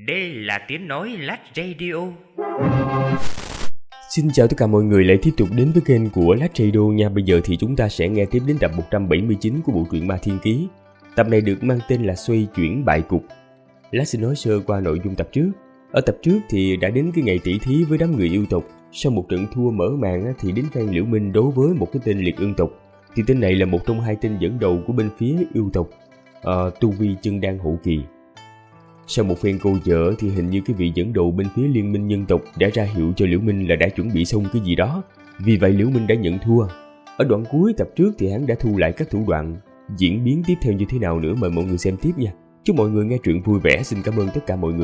Đây là tiếng nói Lách Radio. Xin chào tất cả mọi người lại tiếp tục đến với kênh của Lách Radio nha. Bây giờ thì chúng ta sẽ nghe tiếp đến tập 179 của bộ truyện Ma Thiên Ký. Tập này được mang tên là Xoay Chuyển Bại Cục. Lách xin nói sơ qua nội dung tập trước. Ở tập trước thì đã đến cái ngày tỷ thí với đám người yêu tộc. Sau một trận thua mở màn thì đến phen Liễu Minh đấu với một cái tên Liệt Ương tộc. Thì tên này là một trong hai tên dẫn đầu của bên phía yêu tộc, tu vi chân đan hậu kỳ. Sau một phen câu dở thì hình như cái vị dẫn đầu bên phía liên minh nhân tộc đã ra hiệu cho Liễu Minh là đã chuẩn bị xong cái gì đó. Vì vậy Liễu Minh đã nhận thua. Ở đoạn cuối tập trước thì hắn đã thu lại các thủ đoạn. Diễn biến tiếp theo như thế nào nữa mời mọi người xem tiếp nha. Chúc mọi người nghe truyện vui vẻ. Xin cảm ơn tất cả mọi người.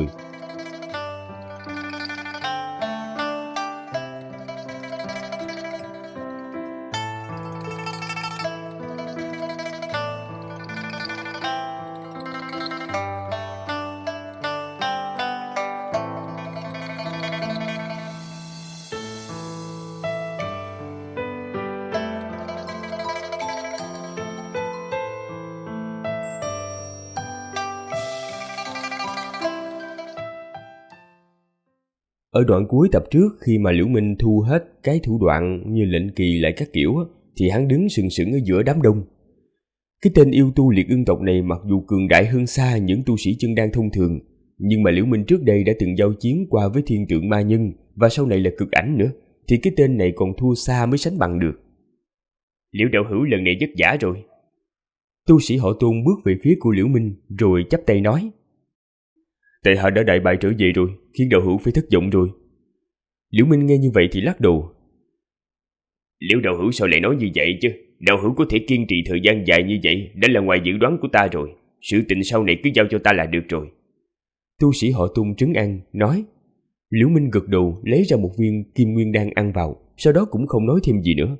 Ở đoạn cuối tập trước khi mà Liễu Minh thu hết cái thủ đoạn như lệnh kỳ lại các kiểu thì hắn đứng sừng sững ở giữa đám đông. Cái tên yêu tu Liệt Ương tộc này mặc dù cường đại hơn xa những tu sĩ chân đan thông thường, nhưng mà Liễu Minh trước đây đã từng giao chiến qua với thiên tượng ma nhân và sau này là cực ảnh nữa, thì cái tên này còn thua xa mới sánh bằng được. Liễu đạo hữu lần này vất vả rồi. Tu sĩ họ Tôn bước về phía của Liễu Minh rồi chắp tay nói: Tại hạ đã đại bại trở về rồi, khiến đạo hữu phải thất vọng rồi. Liễu Minh nghe như vậy thì lắc đầu. Liễu đạo hữu sao lại nói như vậy chứ? Đạo hữu có thể kiên trì thời gian dài như vậy đã là ngoài dự đoán của ta rồi. Sự tình sau này cứ giao cho ta là được rồi. Tu sĩ họ Tôn trấn an nói. Liễu Minh gật đầu lấy ra một viên kim nguyên đan ăn vào, sau đó cũng không nói thêm gì nữa.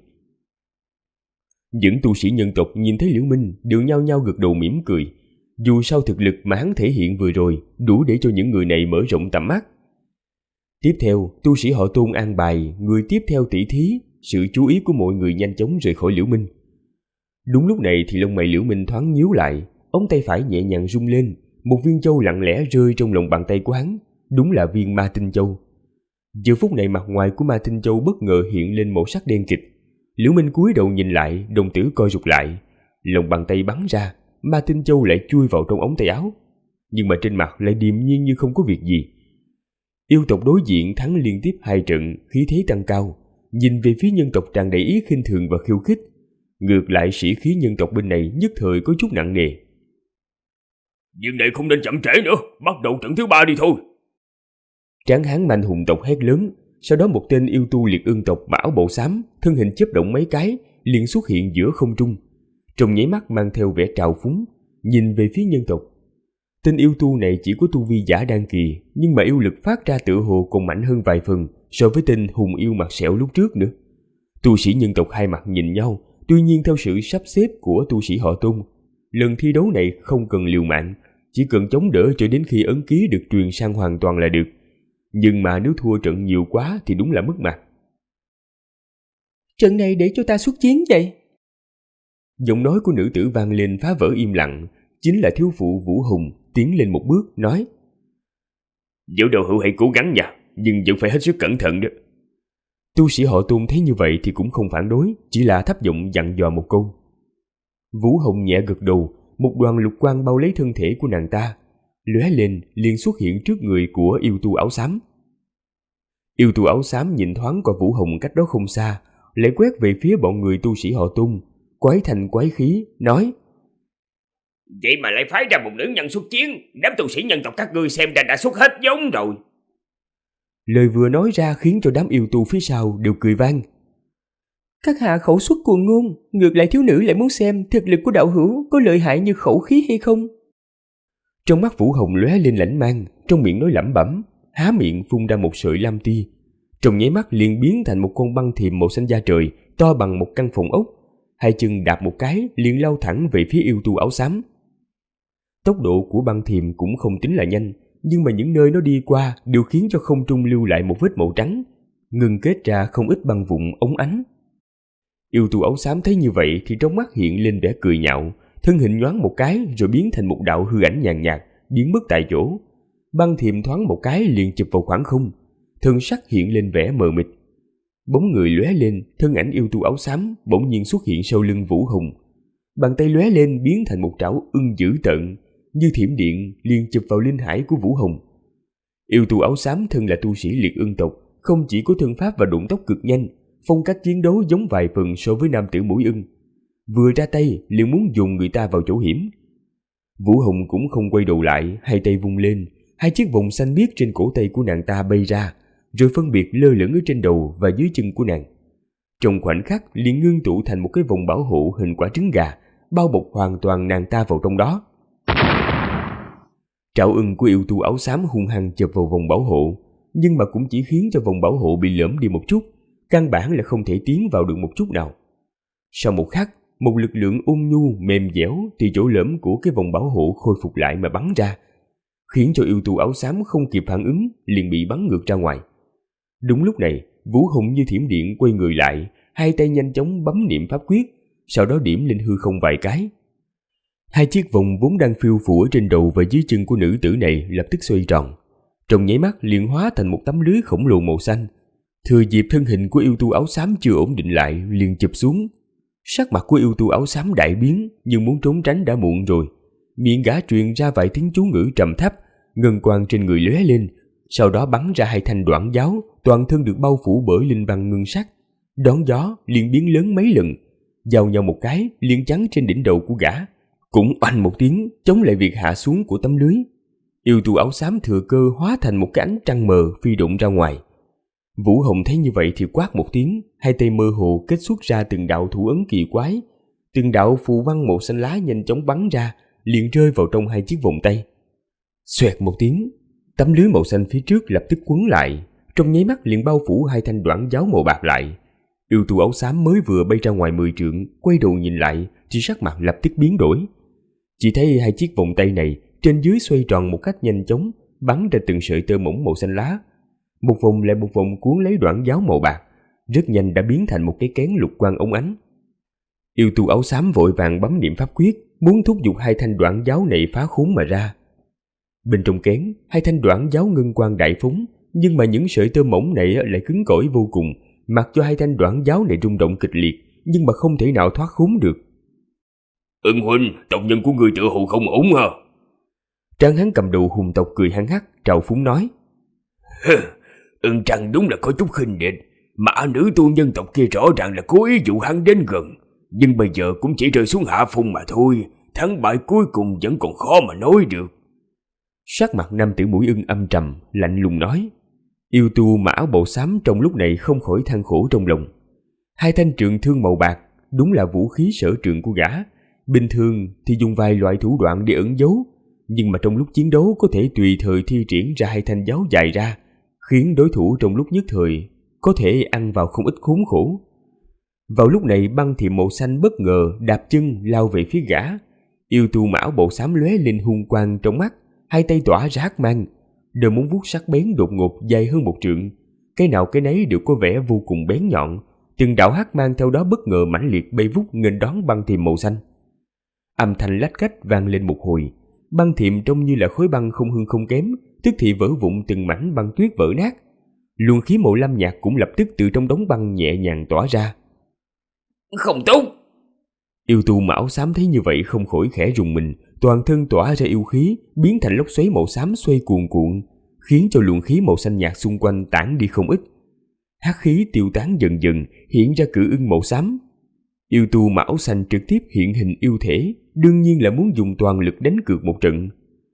Những tu sĩ nhân tộc nhìn thấy Liễu Minh đều nhao nhao gật đầu mỉm cười. Dù sao thực lực mà hắn thể hiện vừa rồi đủ để cho những người này mở rộng tầm mắt. Tiếp theo, tu sĩ họ Tôn an bài người tiếp theo tỷ thí. Sự chú ý của mọi người nhanh chóng rời khỏi Liễu Minh. Đúng lúc này thì lông mày Liễu Minh thoáng nhíu lại, ống tay phải nhẹ nhàng rung lên, một viên châu lặng lẽ rơi trong lòng bàn tay của hắn. Đúng là viên Ma Tinh Châu. Giờ phút này mặt ngoài của Ma Tinh Châu bất ngờ hiện lên màu sắc đen kịt. Liễu Minh cúi đầu nhìn lại, đồng tử co rụt lại, lòng bàn tay bắn ra, Ma Tinh Châu lại chui vào trong ống tay áo. Nhưng mà trên mặt lại điềm nhiên như không có việc gì. Yêu tộc đối diện thắng liên tiếp 2 trận, khí thế tăng cao, nhìn về phía nhân tộc tràn đầy ý khinh thường và khiêu khích. Ngược lại sĩ khí nhân tộc bên này nhất thời có chút nặng nề. Nhưng này không nên chậm trễ nữa, bắt đầu trận thứ 3 đi thôi. Tráng hán mạnh hùng tộc hét lớn. Sau đó một tên yêu tu Liệt Ương tộc bảo bộ xám, thân hình chớp động mấy cái, liền xuất hiện giữa không trung. Trong nháy mắt mang theo vẻ trào phúng, nhìn về phía nhân tộc. Tên yêu tu này chỉ có tu vi giả đan kỳ, nhưng mà yêu lực phát ra tựa hồ còn mạnh hơn vài phần so với tên hùng yêu mặt sẹo lúc trước nữa. Tu sĩ nhân tộc hai mặt nhìn nhau, tuy nhiên theo sự sắp xếp của tu sĩ họ Tôn, lần thi đấu này không cần liều mạng, chỉ cần chống đỡ cho đến khi ấn ký được truyền sang hoàn toàn là được. Nhưng mà nếu thua trận nhiều quá thì đúng là mất mặt. Trận này để cho ta xuất chiến vậy? Giọng nói của nữ tử vang lên phá vỡ im lặng. Chính là thiếu phụ Vũ Hùng tiến lên một bước nói: Liễu đạo hữu hãy cố gắng nha, nhưng vẫn phải hết sức cẩn thận đó. Tu sĩ họ Tôn thấy như vậy thì cũng không phản đối, chỉ là thấp giọng dặn dò một câu. Vũ Hùng nhẹ gật đầu, một đoàn lục quang bao lấy thân thể của nàng ta, lóe lên liền xuất hiện trước người của yêu tu áo xám. Yêu tu áo xám nhìn thoáng qua Vũ Hùng cách đó không xa, lại quét về phía bọn người tu sĩ họ Tôn, quái thành quái khí nói: Vậy mà lại phái ra một nữ nhân xuất chiến, đám tu sĩ nhân tộc các ngươi xem ra đã xuất hết giống rồi. Lời vừa nói ra khiến cho đám yêu tu phía sau đều cười vang. Các hạ khẩu xuất cuồng ngôn, ngược lại thiếu nữ lại muốn xem thực lực của đạo hữu có lợi hại như khẩu khí hay không. Trong mắt Vũ Hồng lóe lên lãnh mang, trong miệng nói lẩm bẩm, há miệng phun ra một sợi lam ti, trong nháy mắt liền biến thành một con băng thiềm màu xanh da trời, to bằng một căn phòng ốc. Hai chân đạp một cái liền lao thẳng về phía yêu tu áo xám. Tốc độ của băng thiềm cũng không tính là nhanh, nhưng mà những nơi nó đi qua đều khiến cho không trung lưu lại một vết màu trắng, ngừng kết ra không ít băng vụn óng ánh. Yêu tu áo xám thấy như vậy thì trong mắt hiện lên vẻ cười nhạo, thân hình nhoáng một cái rồi biến thành một đạo hư ảnh nhàn nhạt, biến mất tại chỗ. Băng Thiệm thoáng một cái liền chụp vào khoảng không, thân sắc hiện lên vẻ mờ mịt. Bóng người lóe lên, thân ảnh yêu tu áo xám bỗng nhiên xuất hiện sau lưng Vũ Hồng. Bàn tay lóe lên biến thành một trảo ưng dữ tợn, như thiểm điện liền chụp vào linh hải của Vũ Hồng. Yêu tu áo xám thân là tu sĩ liệt ưng tộc, không chỉ có thân pháp và động tác cực nhanh, phong cách chiến đấu giống vài phần so với nam tử mũi ưng. Vừa ra tay liền muốn dùng người ta vào chỗ hiểm. Vũ Hồng cũng không quay đầu lại, hai tay vung lên, hai chiếc vòng xanh biếc trên cổ tay của nàng ta bay ra, rồi phân biệt lơ lửng ở trên đầu và dưới chân của nàng. Trong khoảnh khắc liền ngưng tụ thành một cái vòng bảo hộ hình quả trứng gà, bao bọc hoàn toàn nàng ta vào trong đó. Trảo ưng của yêu tu áo xám hung hăng chộp vào vòng bảo hộ, nhưng mà cũng chỉ khiến cho vòng bảo hộ bị lõm đi một chút, căn bản là không thể tiến vào được một chút nào. Sau một khắc, một lực lượng ôn nhu mềm dẻo từ chỗ lõm của cái vòng bảo hộ khôi phục lại mà bắn ra, khiến cho yêu tu áo xám không kịp phản ứng liền bị bắn ngược ra ngoài. Đúng lúc này, Vũ Hồng như thiểm điện quay người lại, hai tay nhanh chóng bấm niệm pháp quyết, sau đó điểm lên hư không vài cái. Hai chiếc vòng vốn đang phiêu phù ở trên đầu và dưới chân của nữ tử này lập tức xoay tròn, trong nháy mắt liền hóa thành một tấm lưới khổng lồ màu xanh. Thừa dịp thân hình của yêu tu áo xám chưa ổn định lại liền chụp xuống. Sắc mặt của yêu tu áo xám đại biến, nhưng muốn trốn tránh đã muộn rồi. Miệng gã truyền ra vài tiếng chú ngữ trầm thấp, ngân quang trên người lóe lên, sau đó bắn ra hai thanh đoạn giáo, toàn thân được bao phủ bởi linh văn ngân sắc. Đón gió liền biến lớn mấy lần, giao nhau một cái liền chắn trên đỉnh đầu của gã, cũng oanh một tiếng chống lại việc hạ xuống của tấm lưới. Yêu tu áo xám thừa cơ hóa thành một cái ánh trăng mờ phi độn ra ngoài. Vũ Hồng thấy như vậy thì quát một tiếng, hai tay mơ hồ kết xuất ra từng đạo thủ ấn kỳ quái, từng đạo phù văn màu xanh lá nhanh chóng bắn ra, liền rơi vào trong hai chiếc vòng tay. Xoẹt một tiếng, tấm lưới màu xanh phía trước lập tức quấn lại, trong nháy mắt liền bao phủ hai thanh đoạn giáo màu bạc lại. Yêu tu áo xám mới vừa bay ra ngoài 10 trượng, quay đầu nhìn lại thì sắc mặt lập tức biến đổi. Chỉ thấy hai chiếc vòng tay này trên dưới xoay tròn một cách nhanh chóng, bắn ra từng sợi tơ mỏng màu xanh lá. Một vòng lại một vòng cuốn lấy đoạn giáo màu bạc, rất nhanh đã biến thành một cái kén lục quang óng ánh. Yêu tu áo xám vội vàng bấm niệm pháp quyết, muốn thúc giục hai thanh đoạn giáo này phá khốn mà ra. Bên trong kén, hai thanh đoạn giáo ngân quang đại phóng, nhưng mà những sợi tơ mỏng này lại cứng cỏi vô cùng, mặc cho hai thanh đoạn giáo này rung động kịch liệt, nhưng mà không thể nào thoát khốn được. Ưng huynh, tộc nhân của người tựa hồ không ổn hả? Tráng hán cầm đầu hùng tộc cười hăng hắc, trào phúng nói. Ưng Trăng đúng là có chút khinh địch, mà nữ tu nhân tộc kia rõ ràng là cố ý dụ hắn đến gần, nhưng bây giờ cũng chỉ rơi xuống hạ phong mà thôi, thắng bại cuối cùng vẫn còn khó mà nói được. Sắc mặt nam tử mũi ưng âm trầm, lạnh lùng nói. Yêu tu mà áo bào xám trong lúc này không khỏi than khổ trong lòng. Hai thanh trượng thương màu bạc đúng là vũ khí sở trường của gã. Bình thường thì dùng vài loại thủ đoạn để ẩn giấu, nhưng mà trong lúc chiến đấu có thể tùy thời thi triển ra hai thanh giáo dài ra, khiến đối thủ trong lúc nhất thời có thể ăn vào không ít khốn khổ. Vào lúc này Băng Thiệm màu xanh bất ngờ đạp chân lao về phía gã. Yêu tu mà áo bào xám lóe lên hung quang trong mắt, hai tay tỏa ra hắc mang, đôi móng vuốt sắc bén đột ngột dài hơn 1 trượng, cái nào cái nấy đều có vẻ vô cùng bén nhọn. Từng đạo hắc mang theo đó bất ngờ mãnh liệt bay vút nghênh đón Băng Thiệm màu xanh. Âm thanh lách cách vang lên một hồi, Băng Thiệm trông như là khối băng không hơn không kém, tức thì vỡ vụn từng mảnh băng tuyết vỡ nát. Luồng khí màu lam nhạt cũng lập tức từ trong đống băng nhẹ nhàng tỏa ra. Không tốt! Yêu tu mà áo xám thấy như vậy không khỏi khẽ rùng mình, toàn thân tỏa ra yêu khí, biến thành lốc xoáy màu xám xoay cuồn cuộn, khiến cho luồng khí màu xanh nhạt xung quanh tản đi không ít. Hắc khí tiêu tán dần dần, hiện ra cự ưng màu xám. Yêu tu mà áo xanh trực tiếp hiện hình yêu thể, đương nhiên là muốn dùng toàn lực đánh cược một trận.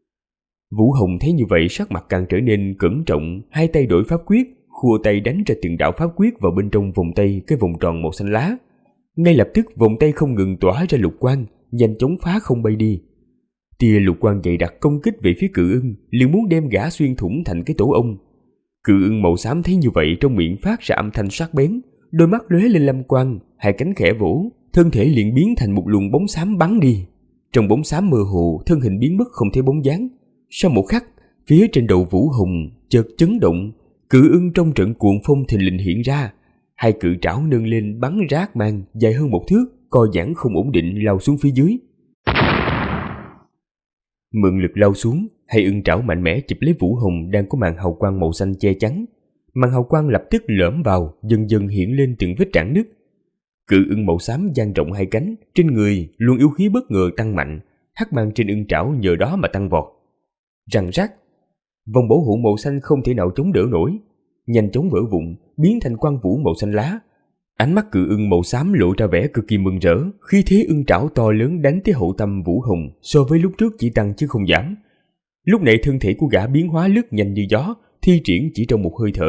Vũ Hồng thấy như vậy sắc mặt càng trở nên cẩn trọng, hai tay đổi pháp quyết, khua tay đánh ra từng đạo pháp quyết vào bên trong vòng tay cái vòng tròn màu xanh lá. Ngay lập tức vòng tay không ngừng tỏa ra lục quang, nhanh chóng phá không bay đi. Tia lục quang dày đặc công kích về phía cự ưng, liền muốn đem gã xuyên thủng thành cái tổ ong. Cự ưng màu xám thấy như vậy trong miệng phát ra âm thanh sắc bén, đôi mắt lóe lên lam quang, hai cánh khẽ vỗ, thân thể liền biến thành một luồng bóng xám bắn đi. Trong bóng xám mơ hồ, thân hình biến mất không thấy bóng dáng. Sau một khắc, phía trên đầu Vũ Hồng chợt chấn động, cự ưng trong trận cuồng phong thình lình hiện ra, hai cự trảo nâng lên bắn rác mang dài hơn 1 thước, co giãn không ổn định lao xuống phía dưới. Mượn lực lao xuống, hai ưng trảo mạnh mẽ chụp lấy Vũ Hồng đang có màn hào quang màu xanh che chắn. Màn hào quang lập tức lõm vào, dần dần hiện lên từng vết rạn nứt. Cự ưng màu xám dang rộng hai cánh, trên người luồng yêu khí bất ngờ tăng mạnh, hắc mang trên ưng trảo nhờ đó mà tăng vọt. Răng rắc, vòng bảo hộ màu xanh không thể nào chống đỡ nổi, nhanh chóng vỡ vụn, biến thành quang vũ màu xanh lá. Ánh mắt cự ưng màu xám lộ ra vẻ cực kỳ mừng rỡ, khí thế ưng trảo to lớn đánh tới hậu tâm Vũ Hồng so với lúc trước chỉ tăng chứ không giảm. Lúc này thân thể của gã biến hóa lướt nhanh như gió, thi triển chỉ trong một hơi thở.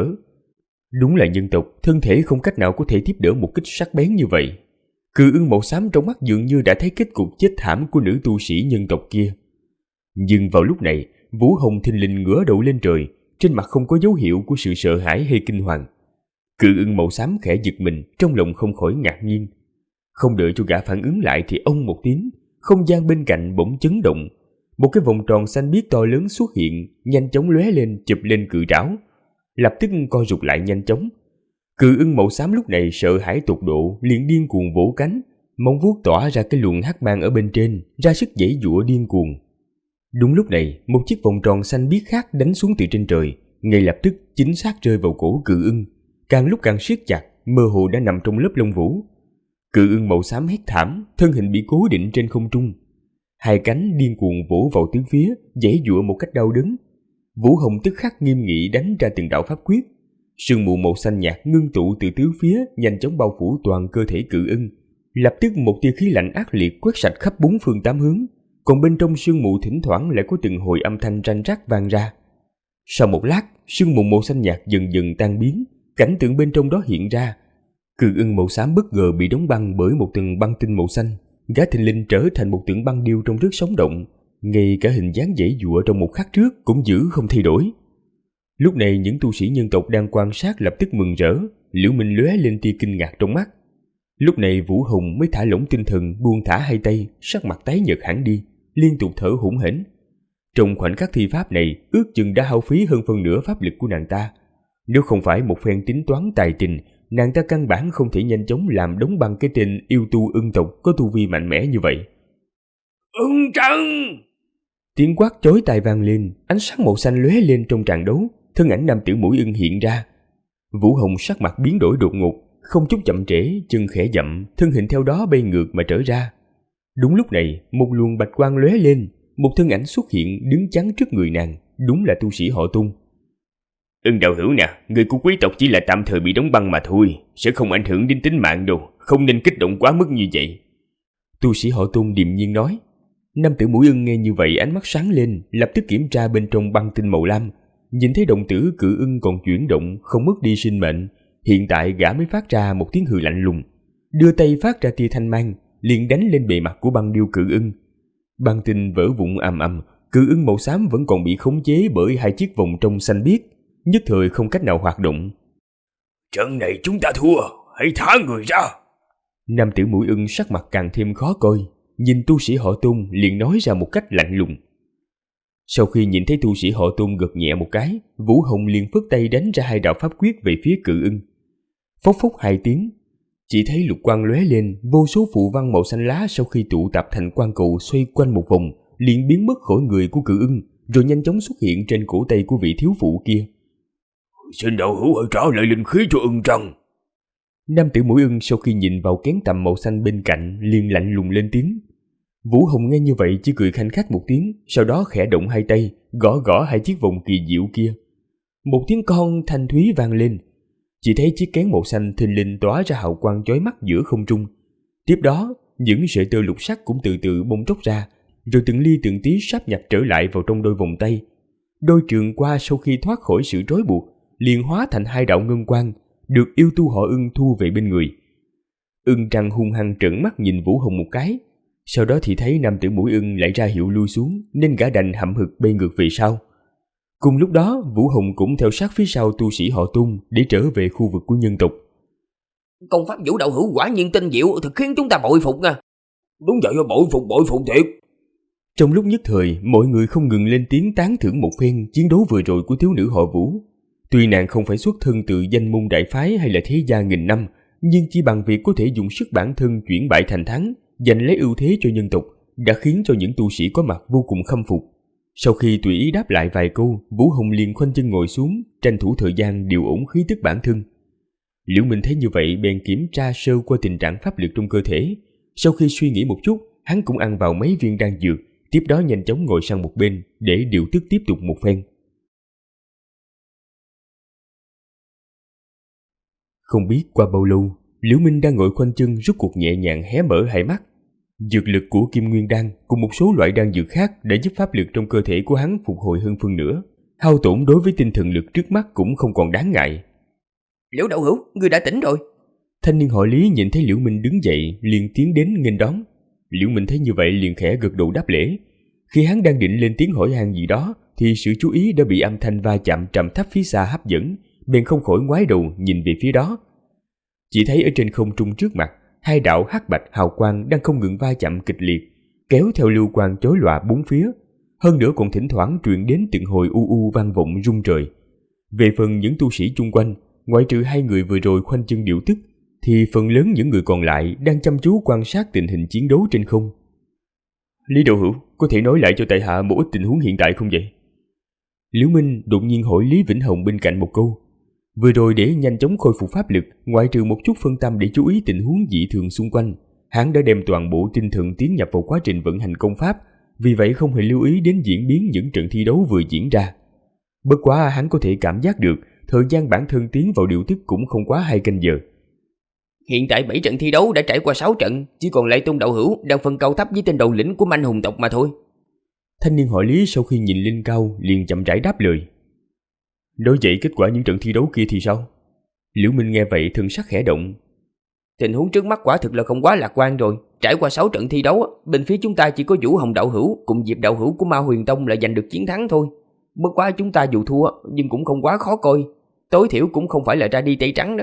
Đúng là nhân tộc, thân thể không cách nào có thể tiếp đỡ một kích sắc bén như vậy. Cự ưng màu xám trong mắt dường như đã thấy kết cục chết thảm của nữ tu sĩ nhân tộc kia. Nhưng vào lúc này, Vũ Hồng thình lình ngửa đầu lên trời, trên mặt không có dấu hiệu của sự sợ hãi hay kinh hoàng. Cự ưng màu xám khẽ giật mình, trong lòng không khỏi ngạc nhiên. Không đợi cho gã phản ứng lại thì ông một tiếng, không gian bên cạnh bỗng chấn động. Một cái vòng tròn xanh biếc to lớn xuất hiện, nhanh chóng lóe lên chụp lên cự trảo, lập tức co rụt lại nhanh chóng. Cự ưng màu xám lúc này sợ hãi tột độ, liền điên cuồng vỗ cánh, móng vuốt tỏa ra cái luồng hắc mang ở bên trên, ra sức giãy giụa điên cuồng. Đúng lúc này, một chiếc vòng tròn xanh biếc khác đánh xuống từ trên trời, ngay lập tức chính xác rơi vào cổ cự ưng, càng lúc càng siết chặt, mơ hồ đã nằm trong lớp lông vũ. Cự ưng màu xám hét thảm, thân hình bị cố định trên không trung, hai cánh điên cuồng vỗ vào tứ phía, giãy giụa một cách đau đớn. Vũ Hồng tức khắc nghiêm nghị đánh ra từng đạo pháp quyết, sương mù màu xanh nhạt ngưng tụ từ tứ phía, nhanh chóng bao phủ toàn cơ thể cự ưng. Lập tức một tia khí lạnh ác liệt quét sạch khắp bốn phương tám hướng, còn bên trong sương mù thỉnh thoảng lại có từng hồi âm thanh răng rắc vang ra. Sau một lát, sương mù màu xanh nhạt dần dần tan biến, cảnh tượng bên trong đó hiện ra. Cự ưng màu xám bất ngờ bị đóng băng bởi một tầng băng tinh màu xanh, gã thình lình trở thành một tượng băng điêu trong nước sống động, ngay cả hình dáng giãy giụa trong một khắc trước cũng giữ không thay đổi. Lúc này những tu sĩ nhân tộc đang quan sát lập tức mừng rỡ, Liễu Minh lóe lên tia kinh ngạc trong mắt. Lúc này Vũ Hồng mới thả lỏng tinh thần, buông thả hai tay, sắc mặt tái nhợt hẳn đi, liên tục thở hổn hển. Trong khoảnh khắc thi pháp này, ước chừng đã hao phí hơn phân nửa pháp lực của nàng ta. Nếu không phải một phen tính toán tài tình, nàng ta căn bản không thể nhanh chóng làm đóng băng cái tên yêu tu ưng tộc có tu vi mạnh mẽ như vậy. Ưng trăng! Tiếng quát chói tai vang lên, ánh sáng màu xanh lóe lên trong tràng đấu, thân ảnh nam tử mũi ưng hiện ra. Vũ Hồng sắc mặt biến đổi đột ngột, không chút chậm trễ, chân khẽ dậm, thân hình theo đó bay ngược mà trở ra. Đúng lúc này, một luồng bạch quang lóe lên, một thân ảnh xuất hiện đứng chắn trước người nàng, đúng là tu sĩ họ Tung. Ưng đạo hữu nè, người của quý tộc chỉ là tạm thời bị đóng băng mà thôi, sẽ không ảnh hưởng đến tính mạng đâu, không nên kích động quá mức như vậy. Tu sĩ họ Tung điềm nhiên nói. Nam tử mũi ưng nghe như vậy ánh mắt sáng lên, lập tức kiểm tra bên trong băng tinh màu lam, nhìn thấy đồng tử cự ưng còn chuyển động, không mất đi sinh mệnh. Hiện tại gã mới phát ra một tiếng hừ lạnh lùng, đưa tay phát ra tia thanh mang, liền đánh lên bề mặt của băng điêu cự ưng. Băng tinh vỡ vụn ầm ầm, cự ưng màu xám vẫn còn bị khống chế bởi hai chiếc vòng trong xanh biếc, nhất thời không cách nào hoạt động. Trận này chúng ta thua, hãy thả người ra. Nam tử mũi ưng sắc mặt càng thêm khó coi, nhìn tu sĩ họ Tung liền nói ra một cách lạnh lùng. Sau khi nhìn thấy tu sĩ họ Tung gật nhẹ một cái, Vũ Hồng liền phất tay đánh ra hai đạo pháp quyết về phía cự ưng. Phốc phốc hai tiếng, chỉ thấy lục quang lóe lên, vô số phù văn màu xanh lá sau khi tụ tập thành quang cầu xoay quanh một vòng, liền biến mất khỏi người của cự ưng, rồi nhanh chóng xuất hiện trên cổ tay của vị thiếu phụ kia. Xin đạo hữu hãy trả lại linh khí cho ưng trăng. Nam tử mũi ưng sau khi nhìn vào kén tầm màu xanh bên cạnh liền lạnh lùng lên tiếng. Vũ Hồng nghe như vậy chỉ cười khanh khách một tiếng, sau đó khẽ động hai tay, gõ gõ hai chiếc vòng kỳ diệu kia. Một tiếng con thanh thúy vang lên, chỉ thấy chiếc kén màu xanh thình lình tỏa ra hào quang chói mắt giữa không trung. Tiếp đó, những sợi tơ lục sắc cũng từ từ bung tróc ra, rồi từng ly từng tí sáp nhập trở lại vào trong đôi vòng tay. Đôi trường qua sau khi thoát khỏi sự trói buộc, liền hóa thành hai đạo ngân quang, được yêu tu họ ưng thu về bên người. Ưng trăng hung hăng trợn mắt nhìn Vũ Hồng một cái, sau đó thì thấy nam tử mũi ưng lại ra hiệu lui xuống, nên gã đành hậm hực bay ngược về sau. Cùng lúc đó, Vũ Hồng cũng theo sát phía sau tu sĩ họ Tung để trở về khu vực của nhân tộc. Công pháp Vũ đạo hữu quả nhiên tinh diệu, thật khiến chúng ta bội phục nha. Đúng vậy, bội phục thiệt. Trong lúc nhất thời, mọi người không ngừng lên tiếng tán thưởng một phen chiến đấu vừa rồi của thiếu nữ họ Vũ. Tuy nàng không phải xuất thân từ danh môn đại phái hay là thế gia nghìn năm, nhưng chỉ bằng việc có thể dùng sức bản thân chuyển bại thành thắng, giành lấy ưu thế cho nhân tộc, đã khiến cho những tu sĩ có mặt vô cùng khâm phục. Sau khi tùy ý đáp lại vài câu, Vũ Hồng liền khoanh chân ngồi xuống, tranh thủ thời gian điều ổn khí tức bản thân. Liễu Minh thấy như vậy bèn kiểm tra sơ qua tình trạng pháp lực trong cơ thể. Sau khi suy nghĩ một chút, hắn cũng ăn vào mấy viên đan dược, tiếp đó nhanh chóng ngồi sang một bên để điều tức tiếp tục một phen. Không biết qua bao lâu, Liễu Minh đang ngồi khoanh chân rút cuộc nhẹ nhàng hé mở hai mắt. Dược lực của Kim Nguyên Đan cùng một số loại đan dược khác đã giúp pháp lực trong cơ thể của hắn phục hồi hơn phân nửa. Hao tổn đối với tinh thần lực trước mắt cũng không còn đáng ngại. Liễu đạo hữu, ngươi đã tỉnh rồi. Thanh niên họ Lý nhìn thấy Liễu Minh đứng dậy liền tiến đến nghênh đón. Liễu Minh thấy như vậy liền khẽ gật đầu đáp lễ. Khi hắn đang định lên tiếng hỏi han gì đó thì sự chú ý đã bị âm thanh va chạm trầm thấp phía xa hấp dẫn, bèn không khỏi ngoái đầu nhìn về phía đó. Chỉ thấy ở trên không trung trước mặt, hai đạo hắc bạch hào quang đang không ngừng va chạm kịch liệt, kéo theo lưu quang chói lòa bốn phía. Hơn nữa còn thỉnh thoảng truyền đến từng hồi u u vang vọng rung trời. Về phần những tu sĩ chung quanh, ngoại trừ hai người vừa rồi khoanh chân điều tức, thì phần lớn những người còn lại đang chăm chú quan sát tình hình chiến đấu trên không. Lý đạo hữu, có thể nói lại cho tại hạ một ít tình huống hiện tại không vậy? Liễu Minh đột nhiên hỏi Lý Vĩnh Hồng bên cạnh một câu. Vừa rồi để nhanh chóng khôi phục pháp lực, ngoại trừ một chút phân tâm để chú ý tình huống dị thường xung quanh, hắn đã đem toàn bộ tinh thần tiến nhập vào quá trình vận hành công pháp, vì vậy không hề lưu ý đến diễn biến những trận thi đấu vừa diễn ra. Bất quá hắn có thể cảm giác được thời gian bản thân tiến vào điều tức cũng không quá 2 canh giờ. Hiện tại 7 trận thi đấu đã trải qua 6 trận, chỉ còn lại Tôn đạo hữu đang phân cao thấp với tên đầu lĩnh của Manh Hùng tộc mà thôi. Thanh niên họ Lý sau khi nhìn lên cao liền chậm rãi đáp lời. Nói vậy kết quả những trận thi đấu kia thì sao? Liễu Minh nghe vậy thần sắc khẽ động. Tình huống trước mắt quả thực là không quá lạc quan rồi. Trải qua 6 trận thi đấu, bên phía chúng ta chỉ có Vũ Hồng đạo hữu cùng Diệp đạo hữu của Ma Huyền Tông là giành được chiến thắng thôi. Bất quá chúng ta dù thua nhưng cũng không quá khó coi, tối thiểu cũng không phải là ra đi tay trắng đó.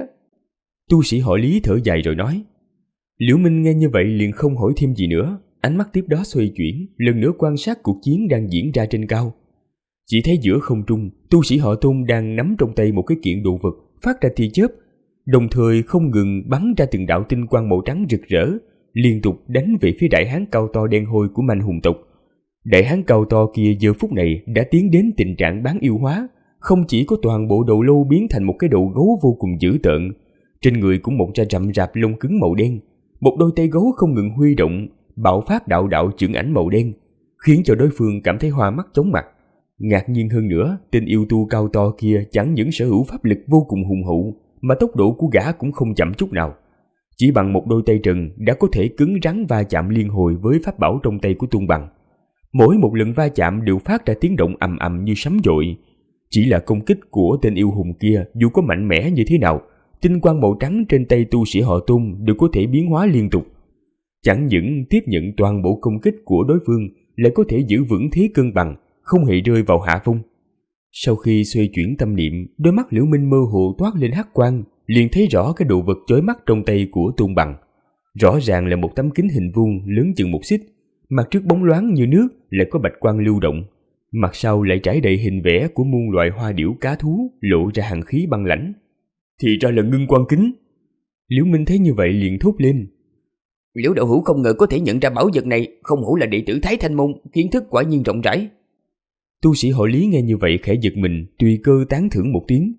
Tu sĩ họ Lý thở dài rồi nói. Liễu Minh nghe như vậy liền không hỏi thêm gì nữa, ánh mắt tiếp đó xoay chuyển, lần nữa quan sát cuộc chiến đang diễn ra trên cao. Chỉ thấy giữa không trung, tu sĩ họ Tôn đang nắm trong tay một cái kiện đồ vật phát ra tia chớp, đồng thời không ngừng bắn ra từng đạo tinh quang màu trắng rực rỡ, liên tục đánh về phía đại hán cao to đen hôi của Manh Hùng tộc. Đại hán cao to kia giờ phút này đã tiến đến tình trạng bán yêu hóa, không chỉ có toàn bộ đầu lâu biến thành một cái đầu gấu vô cùng dữ tợn, trên người cũng mọc ra rậm rạp lông cứng màu đen, một đôi tay gấu không ngừng huy động, bạo phát đạo đạo chưởng ảnh màu đen, khiến cho đối phương cảm thấy hoa mắt chóng mặt. Ngạc nhiên hơn nữa, tên yêu tu cao to kia chẳng những sở hữu pháp lực vô cùng hùng hậu, mà tốc độ của gã cũng không chậm chút nào. Chỉ bằng một đôi tay trần đã có thể cứng rắn va chạm liên hồi với pháp bảo trong tay của Tôn Bằng. Mỗi một lần va chạm đều phát ra tiếng động ầm ầm như sấm dội. Chỉ là công kích của tên yêu hùng kia dù có mạnh mẽ như thế nào, tinh quang màu trắng trên tay tu sĩ họ Tôn đều có thể biến hóa liên tục. Chẳng những tiếp nhận toàn bộ công kích của đối phương, lại có thể giữ vững thế cân bằng, không hề rơi vào hạ phong. Sau khi xoay chuyển tâm niệm, đôi mắt Liễu Minh mơ hồ toát lên hắc quang, liền thấy rõ cái đồ vật chói mắt trong tay của Tôn Bằng. Rõ ràng là một tấm kính hình vuông lớn chừng 1 xích, mặt trước bóng loáng như nước lại có bạch quang lưu động, mặt sau lại trải đầy hình vẽ của muôn loài hoa điểu cá thú, lộ ra hàn khí băng lãnh. Thì ra là ngưng quang kính. Liễu Minh thấy như vậy liền thốt lên. Liễu đạo hữu không ngờ có thể nhận ra bảo vật này, không hổ là đệ tử Thái Thanh môn, kiến thức quả nhiên rộng rãi. Tu sĩ họ Lý nghe như vậy khẽ giật mình, tùy cơ tán thưởng một tiếng.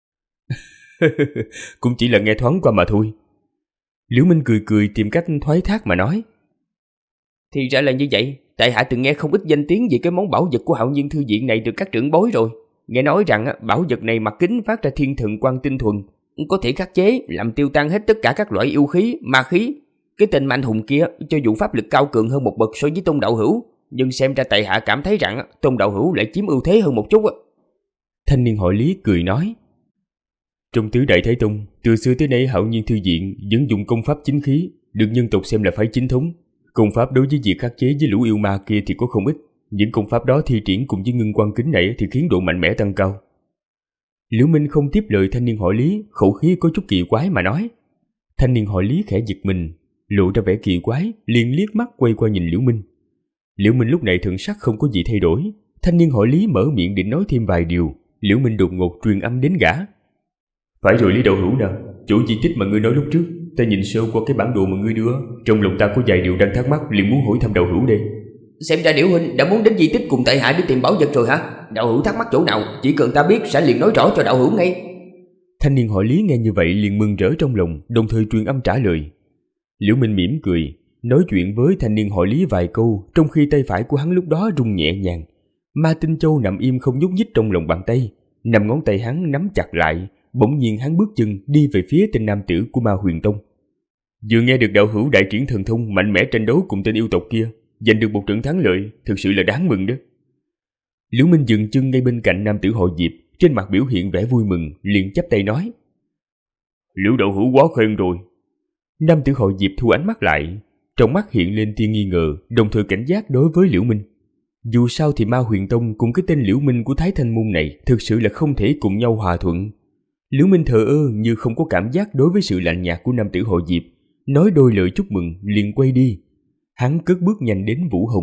Cũng chỉ là nghe thoáng qua mà thôi. Liễu Minh cười cười tìm cách thoái thác mà nói. Thì ra là như vậy, tại hạ từng nghe không ít danh tiếng về cái món bảo vật của Hạo Nhiên thư viện này từ các trưởng bối rồi. Nghe nói rằng bảo vật này mặt kính phát ra thiên thần quang tinh thuần, có thể khắc chế, làm tiêu tan hết tất cả các loại yêu khí, ma khí. Cái tên Manh Hùng kia cho dù pháp lực cao cường hơn một bậc so với Tôn đạo hữu, nhưng xem ra tại hạ cảm thấy rằng Tôn đạo hữu lại chiếm ưu thế hơn một chút. Thanh niên họ Lý cười nói. Trong tứ đại Thái Tông, từ xưa tới nay Hạo Nhiên thư viện vẫn dùng công pháp chính khí, được nhân tộc xem là phái chính thống. Công pháp đối với việc khắc chế với lũ yêu ma kia thì có không ít, những công pháp đó thi triển cùng với ngưng quang kính này thì khiến độ mạnh mẽ tăng cao. Liễu Minh không tiếp lời thanh niên họ Lý, khẩu khí có chút kỳ quái mà nói. Thanh niên họ Lý khẽ giật mình, lộ ra vẻ kỳ quái, liền liếc mắt quay qua nhìn Liễu Minh. Liễu Minh lúc này thần sắc không có gì thay đổi. Thanh niên họ Lý mở miệng định nói thêm vài điều, Liễu Minh đột ngột truyền âm đến gã. Phải rồi Lý đạo hữu nè, chỗ di tích mà ngươi nói lúc trước, ta nhìn sơ qua cái bản đồ mà ngươi đưa, trong lòng ta có vài điều đang thắc mắc, liền muốn hỏi thăm đạo hữu đây. Xem ra Điểu huynh đã muốn đến di tích cùng tại hạ đi tìm bảo vật rồi hả? Đạo hữu thắc mắc chỗ nào, chỉ cần ta biết sẽ liền nói rõ cho đạo hữu ngay. Thanh niên họ Lý nghe như vậy liền mừng rỡ trong lòng, đồng thời truyền âm trả lời. Liễu Minh mỉm cười, nói chuyện với thanh niên họ Lý vài câu, trong khi tay phải của hắn lúc đó rung nhẹ nhàng. Ma Tinh Châu nằm im không nhúc nhích trong lòng bàn tay, nằm ngón tay hắn nắm chặt lại. Bỗng nhiên hắn bước chân đi về phía tên nam tử của Ma Huyền Tông. Vừa nghe được đạo hữu đại triển thần thông, mạnh mẽ tranh đấu cùng tên yêu tộc kia, giành được một trận thắng lợi, thực sự là đáng mừng đó. Liễu Minh dừng chân ngay bên cạnh nam tử họ Diệp, trên mặt biểu hiện vẻ vui mừng, liền chắp tay nói: Liễu đạo hữu quá khen rồi. Nam tử họ Diệp thu ánh mắt lại, trong mắt hiện lên tia nghi ngờ, đồng thời cảnh giác đối với Liễu Minh. Dù sao thì Ma Huyền Tông cùng cái tên Liễu Minh của Thái Thanh Môn này thực sự là không thể cùng nhau hòa thuận. Liễu Minh thờ ơ như không có cảm giác đối với sự lạnh nhạt của nam tử họ Diệp, nói đôi lời chúc mừng liền quay đi. Hắn cất bước nhanh đến Vũ Hồng.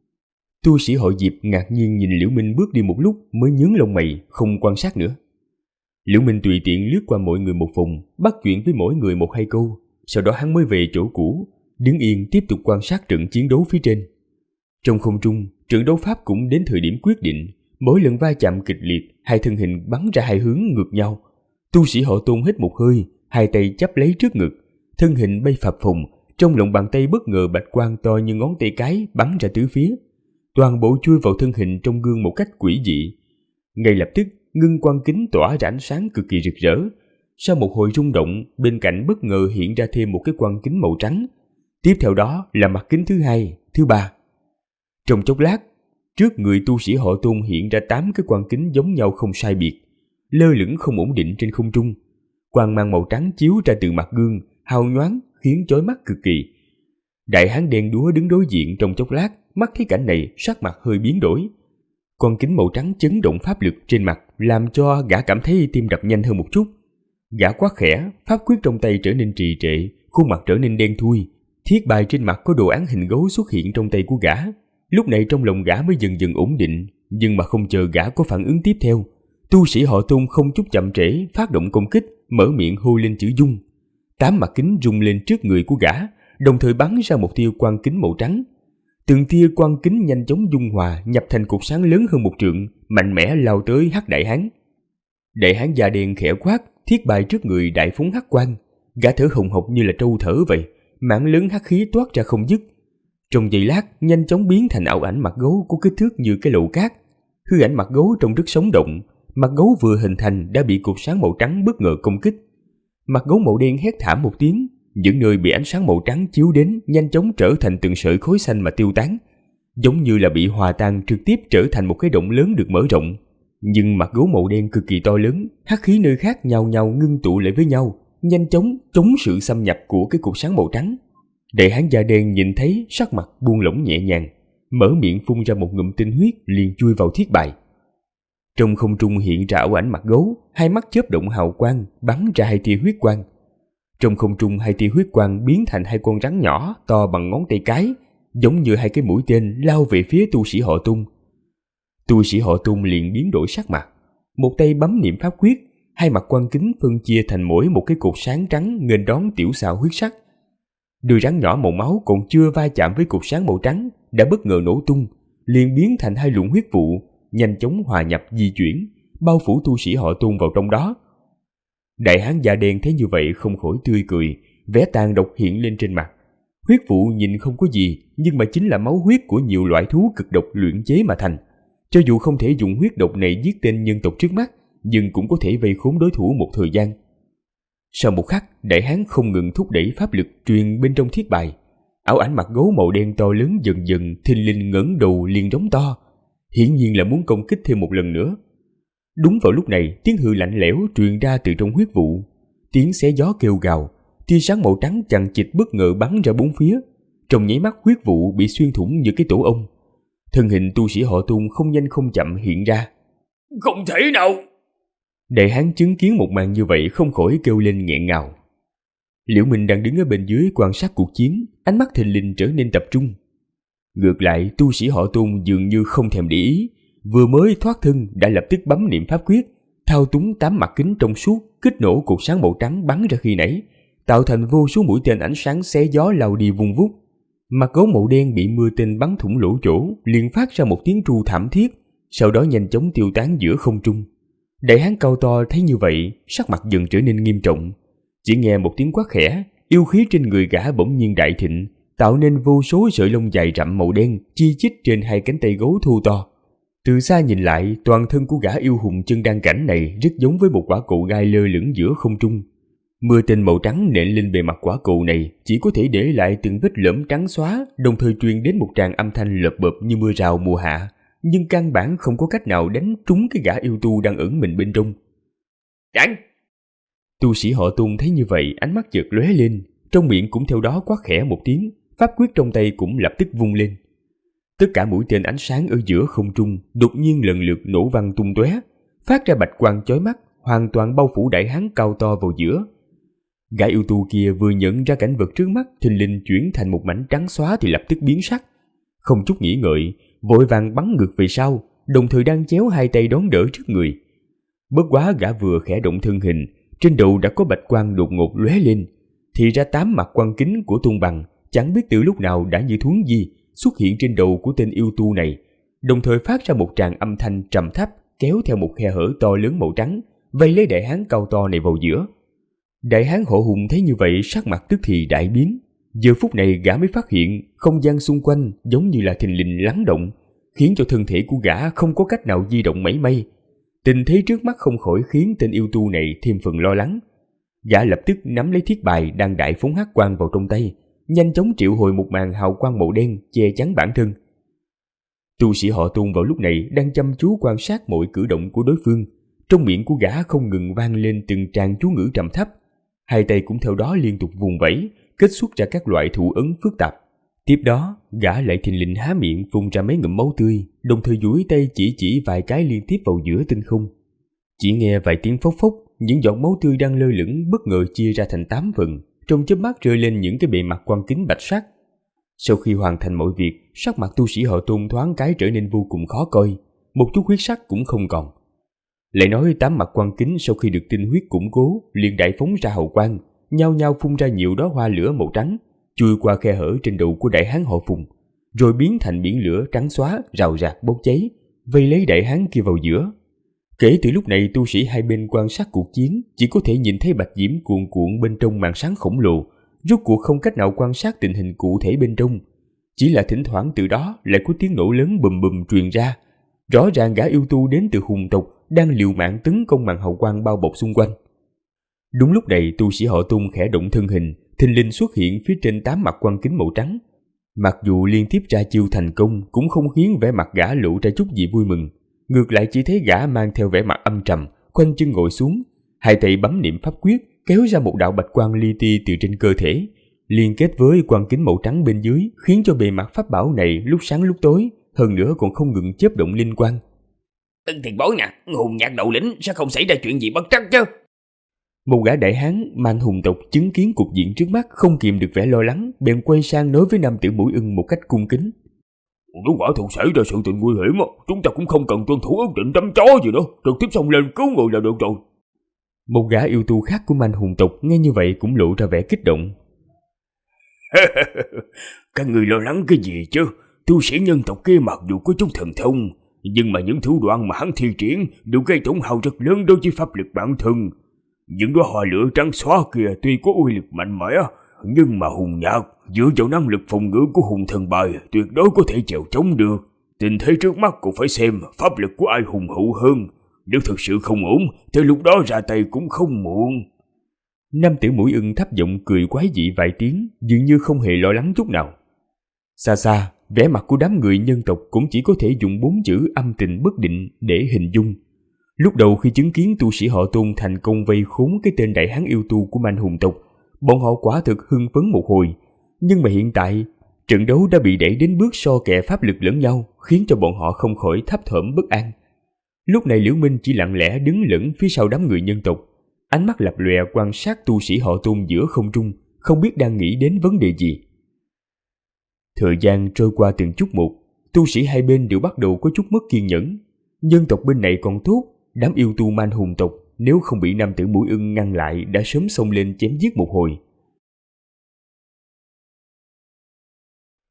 Tu sĩ họ Diệp ngạc nhiên nhìn Liễu Minh bước đi một lúc mới nhướng lông mày, không quan sát nữa. Liễu Minh tùy tiện lướt qua mỗi người một vòng, bắt chuyện với mỗi người một hai câu, sau đó hắn mới về chỗ cũ, đứng yên tiếp tục quan sát trận chiến đấu phía trên. Trong không trung, trận đấu pháp cũng đến thời điểm quyết định, mỗi lần va chạm kịch liệt, hai thân hình bắn ra hai hướng ngược nhau. Tu sĩ họ Tôn hít một hơi, hai tay chắp lấy trước ngực, thân hình bay phập phồng, trong lòng bàn tay bất ngờ bạch quang to như ngón tay cái bắn ra tứ phía, toàn bộ chui vào thân hình trong gương một cách quỷ dị. Ngay lập tức, ngưng quang kính tỏa ra ánh sáng cực kỳ rực rỡ. Sau một hồi rung động, bên cạnh bất ngờ hiện ra thêm một cái quang kính màu trắng. Tiếp theo đó là mặt kính thứ hai, thứ ba. Trong chốc lát, trước người tu sĩ họ Tôn hiện ra 8 cái quang kính giống nhau không sai biệt, lơ lửng không ổn định trên không trung. Quang mang màu trắng chiếu ra từ mặt gương, hào nhoáng khiến chói mắt cực kỳ. Đại hán đen đúa đứng đối diện trong chốc lát, mắt thấy cảnh này sắc mặt hơi biến đổi. Quang kính màu trắng chấn động pháp lực trên mặt, làm cho gã cảm thấy tim đập nhanh hơn một chút. Gã quát khẽ, pháp quyết trong tay trở nên trì trệ, khuôn mặt trở nên đen thui. Thiết bài trên mặt có đồ án hình gấu xuất hiện trong tay của gã. Lúc này trong lòng gã mới dần dần ổn định, nhưng mà không chờ gã có phản ứng tiếp theo, tu sĩ họ Tôn không chút chậm trễ phát động công kích, mở miệng hô lên chữ dung. 8 mặt kính rung lên trước người của gã, đồng thời bắn ra một tia quang kính màu trắng. Từng tia quang kính nhanh chóng dung hòa, nhập thành cột sáng lớn hơn một trượng, mạnh mẽ lao tới Hắc Đại Hán. Đại hán da đen khẽ quát, thiết bài trước người đại phóng hắc quang, gã thở hồng hộc như là trâu thở vậy, mảng lớn hắc khí toát ra không dứt. Trong giây lát, nhanh chóng biến thành ảo ảnh mặt gấu có kích thước như cái lậu cát. Hư ảnh mặt gấu trông rất sống động, mặt gấu vừa hình thành đã bị cột sáng màu trắng bất ngờ công kích. Mặt gấu màu đen hét thảm một tiếng, những nơi bị ánh sáng màu trắng chiếu đến nhanh chóng trở thành từng sợi khói xanh mà tiêu tán, giống như là bị hòa tan trực tiếp trở thành một cái động lớn được mở rộng. Nhưng mặt gấu màu đen cực kỳ to lớn, hắc khí nơi khác nhào nhào ngưng tụ lại với nhau, nhanh chóng chống sự xâm nhập của cái cột sáng màu trắng. Đại hán da đen nhìn thấy, sắc mặt buông lỏng nhẹ nhàng, mở miệng phun ra một ngụm tinh huyết liền chui vào thiết bài. Trong không trung hiện ra ảo ảnh mặt gấu, hai mắt chớp động hào quang, bắn ra hai tia huyết quang. Trong không trung hai tia huyết quang biến thành hai con rắn nhỏ to bằng ngón tay cái, giống như hai cái mũi tên lao về phía tu sĩ họ Tung. Tu sĩ họ Tung liền biến đổi sắc mặt, một tay bấm niệm pháp quyết, hai mặt quang kính phân chia thành mỗi một cái cột sáng trắng nghênh đón tiểu xào huyết sắc. Đôi rắn nhỏ màu máu còn chưa va chạm với cột sáng màu trắng đã bất ngờ nổ tung, liền biến thành hai luồng huyết vụ, nhanh chóng hòa nhập di chuyển, bao phủ tu sĩ họ Tôn vào trong đó. Đại hán da đen thấy như vậy không khỏi tươi cười, vẻ tàn độc hiện lên trên mặt. Huyết vụ nhìn không có gì, nhưng mà chính là máu huyết của nhiều loại thú cực độc luyện chế mà thành. Cho dù không thể dùng huyết độc này giết tên nhân tộc trước mắt, nhưng cũng có thể vây khốn đối thủ một thời gian. Sau một khắc, đại hán không ngừng thúc đẩy pháp lực truyền bên trong thiết bài. Ảo ảnh mặt gấu màu đen to lớn dần dần thình lình ngẩng đầu liền rống to, hiển nhiên là muốn công kích thêm một lần nữa. Đúng vào lúc này, tiếng hừ lạnh lẽo truyền ra từ trong huyết vụ, tiếng xé gió kêu gào, tia sáng màu trắng chằng chịt bất ngờ bắn ra bốn phía. Trong nháy mắt huyết vụ bị xuyên thủng như cái tổ ong. Thân hình tu sĩ họ Tôn không nhanh không chậm hiện ra. Không thể nào! Đại hán chứng kiến một màn như vậy không khỏi kêu lên nghẹn ngào. Liễu Minh đang đứng ở bên dưới quan sát cuộc chiến, ánh mắt thình lình trở nên tập trung. Ngược lại, tu sĩ họ Tôn dường như không thèm để ý, vừa mới thoát thân đã lập tức bấm niệm pháp quyết, thao túng 8 mặt kính trong suốt, kích nổ cột sáng màu trắng bắn ra khi nãy, tạo thành vô số mũi tên ánh sáng xé gió lao đi vung vút. Mặt gấu màu đen bị mưa tên bắn thủng lỗ chỗ, liền phát ra một tiếng tru thảm thiết, sau đó nhanh chóng tiêu tán giữa không trung. Đại hán cao to thấy như vậy, sắc mặt dần trở nên nghiêm trọng. Chỉ nghe một tiếng quát khẽ, yêu khí trên người gã bỗng nhiên đại thịnh, tạo nên vô số sợi lông dài rậm màu đen chi chít trên hai cánh tay gấu thô to. Từ xa nhìn lại, toàn thân của gã yêu hùng chân đan cảnh này rất giống với một quả cầu gai lơ lửng giữa không trung. Mưa tên màu trắng nện lên bề mặt quả cầu này chỉ có thể để lại từng vết lõm trắng xóa, đồng thời truyền đến một tràng âm thanh lợp bợp như mưa rào mùa hạ, nhưng căn bản không có cách nào đánh trúng cái gã yêu tu đang ẩn mình bên trong. Đánh! Tu sĩ họ Tôn thấy như vậy, ánh mắt chợt lóe lên, trong miệng cũng theo đó quát khẽ một tiếng, pháp quyết trong tay cũng lập tức vung lên. Tất cả mũi tên ánh sáng ở giữa không trung đột nhiên lần lượt nổ văng tung tóe, phát ra bạch quang chói mắt, hoàn toàn bao phủ đại hán cao to vào giữa. Gã yêu tu kia vừa nhận ra cảnh vật trước mắt thình lình chuyển thành một mảnh trắng xóa thì lập tức biến sắc, không chút nghĩ ngợi, vội vàng bắn ngược về sau, đồng thời đang chéo hai tay đón đỡ trước người. Bất quá gã vừa khẽ động thân hình, trên đầu đã có bạch quang đột ngột lóe lên, thì ra 8 mặt quang kính của Tôn Bằng chẳng biết từ lúc nào đã như thuấn di xuất hiện trên đầu của tên yêu tu này, đồng thời phát ra một tràng âm thanh trầm thấp kéo theo một khe hở to lớn màu trắng, vây lấy đại hán cao to này vào giữa. Đại hán họ Hùng thấy như vậy, sắc mặt tức thì đại biến. Giờ phút này gã mới phát hiện không gian xung quanh giống như là thình lình lắng động, khiến cho thân thể của gã không có cách nào di động mảy may. Tình thế trước mắt không khỏi khiến tên yêu tu này thêm phần lo lắng. Gã lập tức nắm lấy thiết bài đang đại phóng hắc quang vào trong tay, nhanh chóng triệu hồi một màn hào quang màu đen che chắn bản thân. Tu sĩ họ Tôn vào lúc này đang chăm chú quan sát mọi cử động của đối phương, trong miệng của gã không ngừng vang lên từng tràng chú ngữ trầm thấp, hai tay cũng theo đó liên tục vùng vẫy, kết xuất ra các loại thủ ấn phức tạp. Tiếp đó, gã lại thình lình há miệng phun ra mấy ngụm máu tươi, đồng thời duỗi tay chỉ vài cái liên tiếp vào giữa tinh không. Chỉ nghe vài tiếng phốc phốc, những giọt máu tươi đang lơ lửng bất ngờ chia ra thành 8 phần, trong chớp mắt rơi lên những cái bề mặt quang kính bạch sắc. Sau khi hoàn thành mọi việc, sắc mặt tu sĩ họ Tôn thoáng cái trở nên vô cùng khó coi, một chút huyết sắc cũng không còn. Lại nói 8 mặt quang kính sau khi được tinh huyết củng cố, liền đại phóng ra hào quang, nhao nhao phun ra nhiều đóa hoa lửa màu trắng, chui qua khe hở trên đầu của đại hán họ Phùng, rồi biến thành biển lửa trắng xóa rào rạc bốc cháy, vây lấy đại hán kia vào giữa. Kể từ lúc này, tu sĩ hai bên quan sát cuộc chiến chỉ có thể nhìn thấy bạch diễm cuồn cuộn bên trong màn sáng khổng lồ, rốt cuộc không cách nào quan sát tình hình cụ thể bên trong. Chỉ là thỉnh thoảng từ đó lại có tiếng nổ lớn bùm bùm truyền ra. Rõ ràng gã yêu tu đến từ hùng tộc đang liều mạng tấn công màn hào quang bao bọc xung quanh. Đúng lúc này, tu sĩ họ Tôn khẽ động thân hình, thình lình xuất hiện phía trên 8 mặt quang kính màu trắng. Mặc dù liên tiếp ra chiêu thành công cũng không khiến vẻ mặt gã lộ ra chút gì vui mừng, ngược lại chỉ thấy gã mang theo vẻ mặt âm trầm, khoanh chân ngồi xuống, hai tay bấm niệm pháp quyết, kéo ra một đạo bạch quang li ti từ trên cơ thể, liên kết với quang kính màu trắng bên dưới, khiến cho bề mặt pháp bảo này lúc sáng lúc tối, hơn nữa còn không ngừng chớp động linh quang. Tân tiền bối nè, hùng nhạc đầu lĩnh sẽ không xảy ra chuyện gì bất trắc chứ? Một gã đại hán man hùng tộc chứng kiến cục diện trước mắt không kìm được vẻ lo lắng, bèn quay sang nói với nam tử mũi ưng một cách cung kính. Nếu quả thực xảy ra sự tình nguy hiểm, chúng ta cũng không cần tuân thủ ước định đấm chó gì nữa, trực tiếp xông lên cứu người là được rồi. Một gã yêu tu khác của man hùng tộc nghe như vậy cũng lộ ra vẻ kích động. Các người lo lắng cái gì chứ? Tu sĩ nhân tộc kia mặc dù có chút thần thông, nhưng mà những thủ đoạn mà hắn thi triển đều gây tổn hao rất lớn đối với pháp lực bản thân. Những đóa hoa lửa trắng xóa kia tuy có uy lực mạnh mẽ, nhưng mà hùng nhạc dựa vào năng lực phòng ngự của hùng thần bài tuyệt đối có thể chèo chống được. Tình thế trước mắt cũng phải xem pháp lực của ai hùng hậu hơn. Nếu thực sự không ổn, thì lúc đó ra tay cũng không muộn. Nam tử mũi ưng thấp giọng cười quái dị vài tiếng, dường như không hề lo lắng chút nào. Xa xa, vẻ mặt của đám người nhân tộc cũng chỉ có thể dùng 4 chữ âm tình bất định để hình dung. Lúc đầu khi chứng kiến tu sĩ họ Tôn thành công vây khốn cái tên đại hán yêu tu của man hùng tộc, bọn họ quả thực hưng phấn một hồi. Nhưng mà hiện tại, trận đấu đã bị đẩy đến bước so kè pháp lực lẫn nhau, khiến cho bọn họ không khỏi thấp thỏm bất an. Lúc này Liễu Minh chỉ lặng lẽ đứng lẫn phía sau đám người nhân tộc, ánh mắt lập lòe quan sát tu sĩ họ Tôn giữa không trung, không biết đang nghĩ đến vấn đề gì. Thời gian trôi qua từng chút một, tu sĩ hai bên đều bắt đầu có chút mất kiên nhẫn. Nhân tộc bên này còn tốt, đám yêu tu man hùng tộc nếu không bị nam tử mũi ưng ngăn lại đã sớm xông lên chém giết một hồi.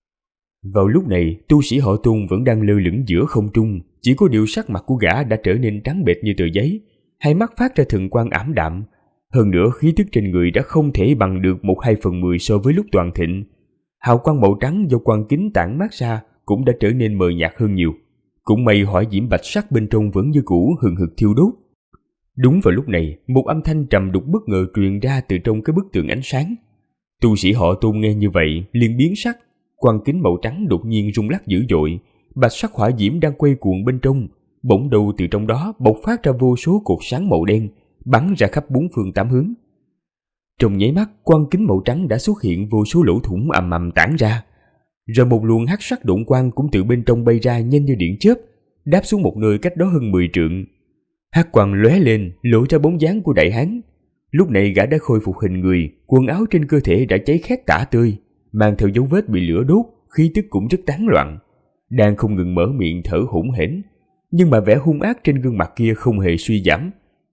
Vào lúc này, tu sĩ họ Tôn vẫn đang lơ lửng giữa không trung, chỉ có điều sắc mặt của gã đã trở nên trắng bệch như tờ giấy, hai mắt phát ra thần quang ảm đạm. Hơn nữa, khí tức trên người đã không thể bằng được 1/2/10 so với lúc toàn thịnh. Hào quang màu trắng do quang kính tản mát ra cũng đã trở nên mờ nhạt hơn nhiều. Cũng may hỏa diễm bạch sắc bên trong vẫn như cũ hừng hực thiêu đốt. Đúng vào lúc này, một âm thanh trầm đục bất ngờ truyền ra từ trong cái bức tường ánh sáng. Tu sĩ họ Tôn nghe như vậy liền biến sắc, quang kính màu trắng đột nhiên rung lắc dữ dội, bạch sắc hỏa diễm đang quay cuồng bên trong, bỗng đâu từ trong đó bộc phát ra vô số cột sáng màu đen, bắn ra khắp bốn phương tám hướng. Trong nháy mắt, quang kính màu trắng đã xuất hiện vô số lỗ thủng ầm ầm tản ra. Rồi một luồng hắc sắc độn quang cũng từ bên trong bay ra nhanh như điện chớp, đáp xuống một nơi cách đó hơn 10 trượng. Hắc quang lóe lên, lộ ra bóng dáng của đại hán. Lúc này gã đã khôi phục hình người, quần áo trên cơ thể đã cháy khét tả tơi, mang theo dấu vết bị lửa đốt, khí tức cũng rất tán loạn, đang không ngừng mở miệng thở hổn hển, nhưng mà vẻ hung ác trên gương mặt kia không hề suy giảm.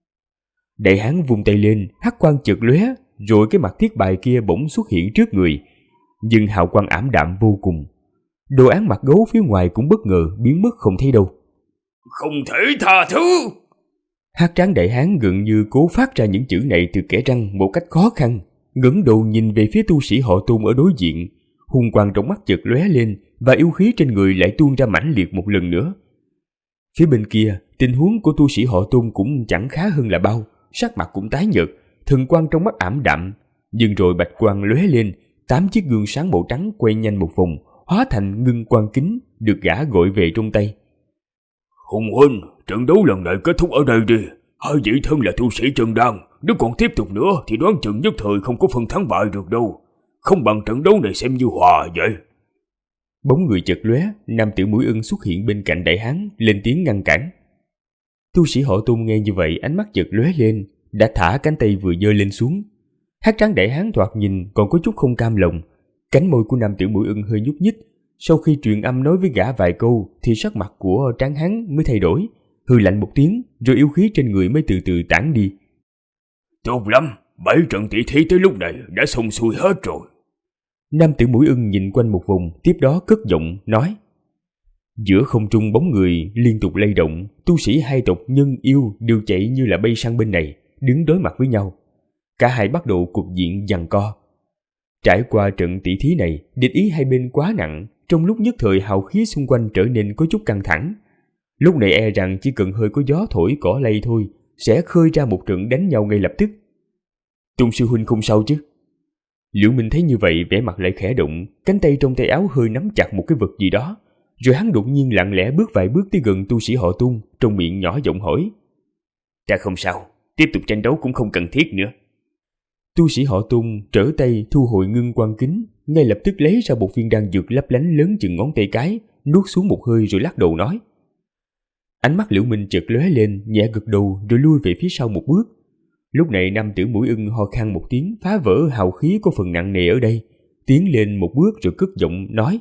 Đại hán vung tay lên, hắc quang chợt lóe, rồi cái mặt thiết bài kia bỗng xuất hiện trước người, nhưng hào quang ảm đạm vô cùng. Đồ án mặt gấu phía ngoài cũng bất ngờ biến mất không thấy đâu. Không thể tha thứ! Hắc tráng đại hán gần như cố phát ra những chữ này từ kẽ răng một cách khó khăn, ngẩng đầu nhìn về phía tu sĩ họ Tôn ở đối diện, hung quang trong mắt chợt lóe lên và yêu khí trên người lại tuôn ra mãnh liệt một lần nữa. Phía bên kia, tình huống của tu sĩ họ Tôn cũng chẳng khá hơn là bao, sắc mặt cũng tái nhợt, thần quang trong mắt ảm đạm, nhưng rồi bạch quang lóe lên, 8 chiếc gương sáng màu trắng quay nhanh một vòng, hóa thành ngưng quang kính được gã gọi về trong tay. Hùng huynh, trận đấu lần này kết thúc ở đây đi. Hai vị thân là tu sĩ chân đan, nếu còn tiếp tục nữa thì đoán chừng nhất thời không có phần thắng bại được đâu. Không bằng trận đấu này xem như hòa vậy. Bóng người chợt lóe, nam tử mũi ưng xuất hiện bên cạnh đại hán, lên tiếng ngăn cản. Tu sĩ họ Tôn nghe như vậy, ánh mắt chợt lóe lên, đã thả cánh tay vừa giơ lên xuống. Hắc tráng đại hán thoạt nhìn còn có chút không cam lòng, cánh môi của nam tử mũi ưng hơi nhúc nhích. Sau khi truyền âm nói với gã vài câu thì sắc mặt của tráng hán mới thay đổi, hừ lạnh một tiếng, rồi yêu khí trên người mới từ từ tản đi. Tốt lắm, 7 trận tỷ thí tới lúc này đã xong xuôi hết rồi. Nam tử mũi ưng nhìn quanh một vòng, tiếp đó cất giọng nói. Giữa không trung bóng người liên tục lay động, tu sĩ hai tộc nhân yêu đều chạy như là bay sang bên này, đứng đối mặt với nhau. Cả hai bắt đầu cục diện giằng co. Trải qua trận tỷ thí này, địch ý hai bên quá nặng, trong lúc nhất thời hào khí xung quanh trở nên có chút căng thẳng. Lúc này e rằng chỉ cần hơi có gió thổi cỏ lay thôi, sẽ khơi ra một trận đánh nhau ngay lập tức. Tôn sư huynh không sao chứ? Liễu Minh thấy như vậy, vẻ mặt lại khẽ động, cánh tay trong tay áo hơi nắm chặt một cái vật gì đó, rồi hắn đột nhiên lặng lẽ bước vài bước tới gần tu sĩ họ Tôn, trong miệng nhỏ giọng hỏi. Ta không sao, tiếp tục tranh đấu cũng không cần thiết nữa. Tu sĩ họ Tôn trở tay thu hồi ngưng quang kính, ngay lập tức lấy ra một viên đan dược lấp lánh lớn chừng ngón tay cái, nuốt xuống một hơi rồi lắc đầu nói. Ánh mắt Liễu Minh chợt lóe lên, nhẹ gật đầu rồi lui về phía sau một bước. Lúc này nam tử mũi ưng ho khan một tiếng, phá vỡ hào khí có phần nặng nề ở đây, tiến lên một bước rồi cất giọng nói.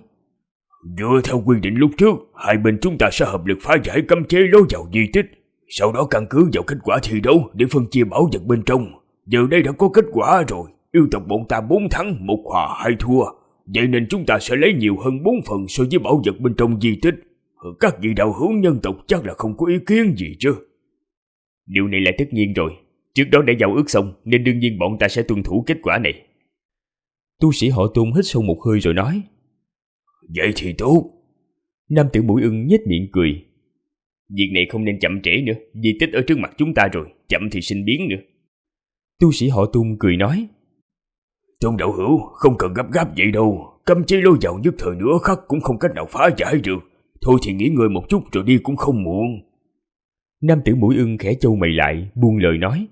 Dựa theo quy định lúc trước, hai bên chúng ta sẽ hợp lực phá giải cấm chế lối vào di tích, sau đó căn cứ vào kết quả thi đấu để phân chia bảo vật bên trong. Giờ đây đã có kết quả rồi, yêu tộc bọn ta 4 thắng, 1 hòa 2 thua, vậy nên chúng ta sẽ lấy nhiều hơn 4 phần so với bảo vật bên trong di tích. Các vị đạo hữu nhân tộc chắc là không có ý kiến gì chứ? Điều này là tất nhiên rồi, trước đó đã giao ước xong nên đương nhiên bọn ta sẽ tuân thủ kết quả này. Tu sĩ họ Tôn hít sâu một hơi rồi nói. Vậy thì tốt. Nam tử mũi ưng nhếch miệng cười. Việc này không nên chậm trễ nữa, di tích ở trước mặt chúng ta rồi, chậm thì sinh biến nữa. Tu sĩ họ Tôn cười nói. Tôn đạo hữu, không cần gấp gáp vậy đâu, cấm chế lối vào nhất thời nửa khắc cũng không cách nào phá giải được. Thôi thì nghỉ ngơi một chút rồi đi cũng không muộn. Nam tử mũi ưng khẽ chau mày lại, buông lời nói.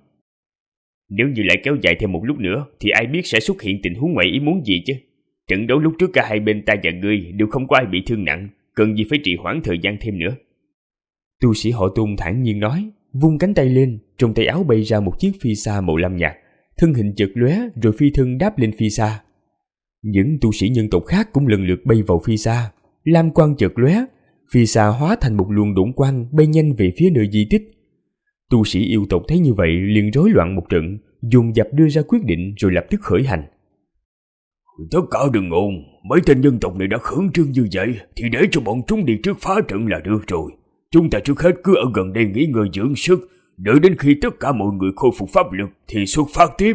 Nếu như lại kéo dài thêm một lúc nữa thì ai biết sẽ xuất hiện tình huống ngoài ý muốn gì chứ. Trận đấu lúc trước cả hai bên ta và ngươi đều không có ai bị thương nặng, cần gì phải trì hoãn thời gian thêm nữa. Tu sĩ họ Tôn thản nhiên nói, vung cánh tay lên, trong tay áo bay ra một chiếc phi xa màu lam nhạt, thân hình chợt lóe rồi phi thân đáp lên phi xa. Những tu sĩ nhân tộc khác cũng lần lượt bay vào phi xa, lam quang chợt lóe, phi xa hóa thành một luồng độn quang bay nhanh về phía nơi di tích. Tu sĩ yêu tộc thấy như vậy liền rối loạn một trận, dồn dập đưa ra quyết định rồi lập tức khởi hành. Tất cả đừng ồn, mấy tên nhân tộc này đã khẩn trương như vậy thì để cho bọn chúng đi trước phá trận là được rồi. Chúng ta trước hết cứ ở gần đây nghỉ ngơi dưỡng sức, đợi đến khi tất cả mọi người khôi phục pháp lực thì xuất phát tiếp.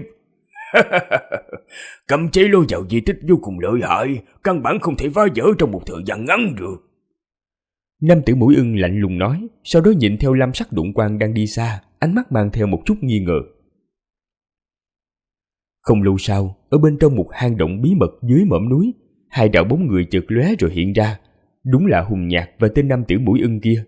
Cấm chế lôi vào di tích vô cùng lợi hại, căn bản không thể phá vỡ trong một thời gian ngắn được. Nam tử mũi ưng lạnh lùng nói, sau đó nhìn theo lam sắc đụng quang đang đi xa, ánh mắt mang theo một chút nghi ngờ. Không lâu sau, ở bên trong một hang động bí mật dưới mỏm núi, hai đạo bóng người chợt lóe rồi hiện ra. Đúng là Hùng Nhạc và tên nam tử mũi ưng kia.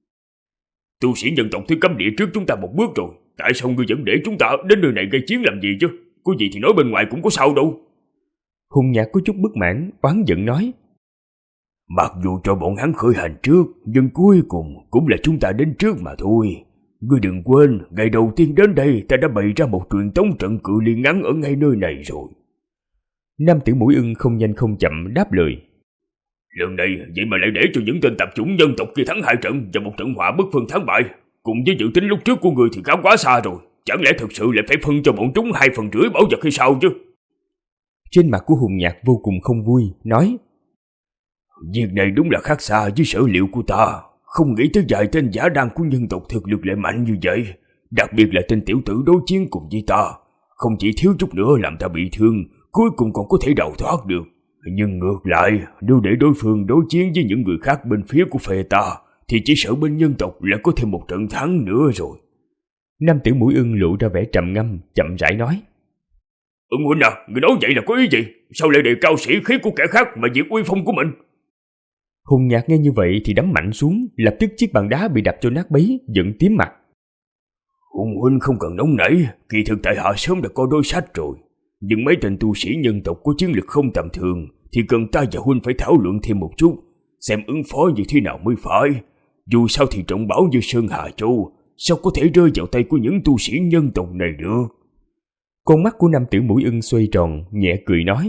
Tu sĩ nhân tộc thứ cấm địa trước chúng ta một bước rồi, tại sao ngươi vẫn để chúng ta đến nơi này gây chiến làm gì chứ? Có gì thì nói bên ngoài cũng có sao đâu. Hùng Nhạc có chút bất mãn, oán giận nói. Mặc dù cho bọn hắn khởi hành trước, nhưng cuối cùng cũng là chúng ta đến trước mà thôi. Ngươi đừng quên, ngày đầu tiên đến đây ta đã bày ra một truyền tống trận cự ly ngắn ở ngay nơi này rồi. Nam tử mũi ưng không nhanh không chậm đáp lời. Lần này vậy mà lại để cho những tên tạp chủng nhân tộc kia thắng 2 trận và một trận họa bất phân thắng bại. Cùng với dự tính lúc trước của người thì khá quá xa rồi. Chẳng lẽ thực sự lại phải phân cho bọn chúng 2/3 bảo vật hay sao chứ? Trên mặt của Hùng Nhạc vô cùng không vui, nói. Việc này đúng là khác xa với sở liệu của ta. Không nghĩ tới vài tên giả đan của nhân tộc thực lực lại mạnh như vậy. Đặc biệt là tên tiểu tử đối chiến cùng với ta. Không chỉ thiếu chút nữa làm ta bị thương, cuối cùng còn có thể đào thoát được. Nhưng ngược lại, nếu để đối phương đối chiến với những người khác bên phía của phe ta, thì chỉ sợ bên nhân tộc lại có thêm một trận thắng nữa rồi. Nam tử mũi ưng lộ ra vẻ trầm ngâm, chậm rãi nói. Ưng huynh à, người nói vậy là có ý gì? Sao lại đề cao sĩ khí của kẻ khác mà diệt uy phong của mình? Hùng Nhạc nghe như vậy thì đấm mạnh xuống, lập tức chiếc bàn đá bị đập cho nát bấy, giận tím mặt. Hùng huynh không cần nóng nảy, kỳ thực tại hạ sớm đã có đối sách rồi. Nhưng mấy tên tu sĩ nhân tộc có chiến lực không tầm thường thì cần ta và huynh phải thảo luận thêm một chút, xem ứng phó như thế nào mới phải. Dù sao thì trọng bảo như Sơn Hà Châu sao có thể rơi vào tay của những tu sĩ nhân tộc này được? Con mắt của nam tử mũi ưng xoay tròn, nhẹ cười nói.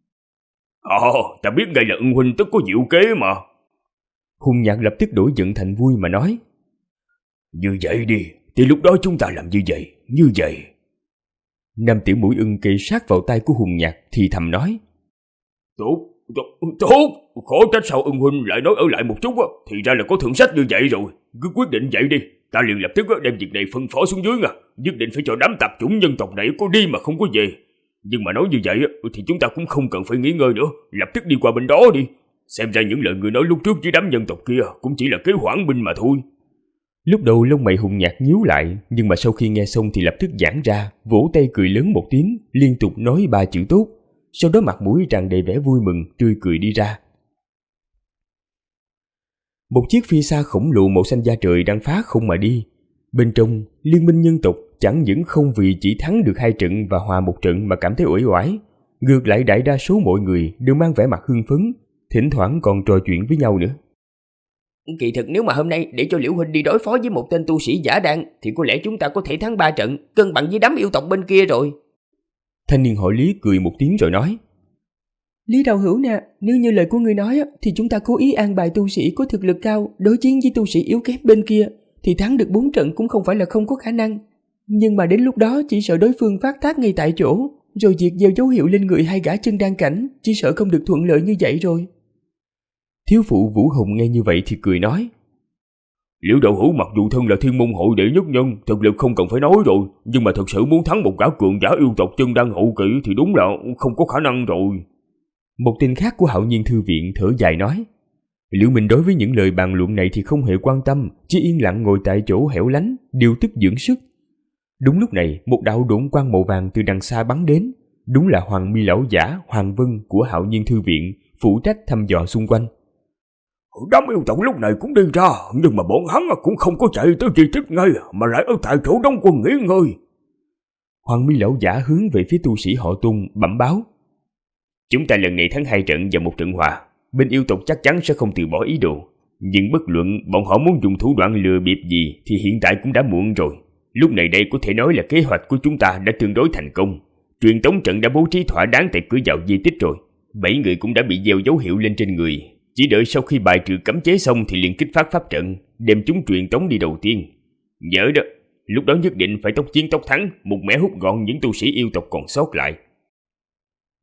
Ta biết ngay là Ưng huynh tất có diệu kế mà. Hùng Nhạc lập tức đổi giận thành vui mà nói. Như vậy đi, thì lúc đó chúng ta làm như vậy. Nam tử mũi ưng kề sát vào tay của Hùng Nhạc thì thầm nói. Tốt, khó trách sao Ưng huynh lại nói ở lại một chút á, thì ra là có thượng sách như vậy rồi. Cứ quyết định vậy đi, ta liền lập tức đem việc này phân phó xuống dưới nha. Nhất định phải cho đám tạp chủng nhân tộc này có đi mà không có về. Nhưng mà nói như vậy thì chúng ta cũng không cần phải nghỉ ngơi nữa, lập tức đi qua bên đó đi. Xem ra những lời người nói lúc trước với đám nhân tộc kia cũng chỉ là kế hoãn binh mà thôi. Lúc đầu lông mày Hùng Nhạc nhíu lại, nhưng mà sau khi nghe xong thì lập tức giãn ra, vỗ tay cười lớn một tiếng, liên tục nói 3 chữ tốt. Sau đó mặt mũi tràn đầy vẻ vui mừng, tươi cười đi ra. Một chiếc phi xa khổng lồ màu xanh da trời đang phá không mà đi. Bên trong, liên minh nhân tộc chẳng những không vì chỉ thắng được 2 trận và hòa 1 trận mà cảm thấy uể oải, ngược lại đại đa số mọi người đều mang vẻ mặt hưng phấn, thỉnh thoảng còn trò chuyện với nhau nữa. Kỳ thực nếu mà hôm nay để cho Liễu huynh đi đối phó với một tên tu sĩ giả đan thì có lẽ chúng ta có thể thắng 3 trận, cân bằng với đám yêu tộc bên kia rồi. Thanh niên họ Lý cười một tiếng rồi nói. Lý đạo hữu nè, nếu như lời của ngươi nói thì chúng ta cố ý an bài tu sĩ có thực lực cao đối chiến với tu sĩ yếu kém bên kia thì thắng được 4 trận cũng không phải là không có khả năng. Nhưng mà đến lúc đó chỉ sợ đối phương phát tác ngay tại chỗ, rồi việc gieo dấu hiệu lên người 2 gã chân đan cảnh chỉ sợ không được thuận lợi như vậy rồi. Thiếu phụ Vũ Hùng nghe như vậy thì cười nói. Liễu đạo hữu mặc dù thân là thiên môn hội đệ nhất nhân, thực lực không cần phải nói rồi, nhưng mà thật sự muốn thắng một gã cường giả yêu tộc chân đan hậu kỵ thì đúng là không có khả năng rồi. Một tên khác của Hạo Nhiên Thư Viện thở dài nói. Liễu Minh đối với những lời bàn luận này thì không hề quan tâm, chỉ yên lặng ngồi tại chỗ hẻo lánh, điều tức dưỡng sức. Đúng lúc này, một đạo độn quang màu vàng từ đằng xa bắn đến. Đúng là Hoàng Mi lão giả Hoàng Vân của Hạo Nhiên Thư Viện, phụ trách thăm dò xung quanh. Đám yêu tộc lúc này cũng đi ra, nhưng mà bọn hắn cũng không có chạy tới di tích ngay, mà lại ở tại chỗ đóng quân nghỉ ngơi. Hoàng Mi lão giả hướng về phía tu sĩ họ Tung bẩm báo. Chúng ta lần này thắng 2 trận và 1 trận hòa, bên yêu tộc chắc chắn sẽ không từ bỏ ý đồ. Nhưng bất luận bọn họ muốn dùng thủ đoạn lừa bịp gì thì hiện tại cũng đã muộn rồi. Lúc này đây có thể nói là kế hoạch của chúng ta đã tương đối thành công. Truyền tống trận đã bố trí thỏa đáng tại cửa vào di tích rồi. 7 người cũng đã bị gieo dấu hiệu lên trên người. Chỉ đợi sau khi bài trừ cấm chế xong thì liền kích phát pháp trận, đem chúng truyền tống đi đầu tiên. Nhớ đó, lúc đó nhất định phải tốc chiến tốc thắng, một mẻ hút gọn những tu sĩ yêu tộc còn sót lại.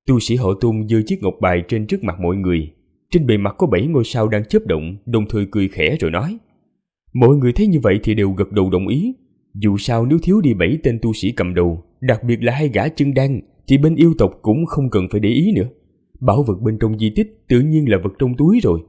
Tu sĩ họ Tôn giơ chiếc ngọc bài trên trước mặt mọi người. Trên bề mặt có 7 ngôi sao đang chớp động, đồng thời cười khẽ rồi nói. Mọi người thấy như vậy thì đều gật đầu đồng ý. Dù sao nếu thiếu đi 7 tên tu sĩ cầm đầu, đặc biệt là 2 gã chân đan, thì bên yêu tộc cũng không cần phải để ý nữa. Bảo vật bên trong di tích tự nhiên là vật trong túi rồi.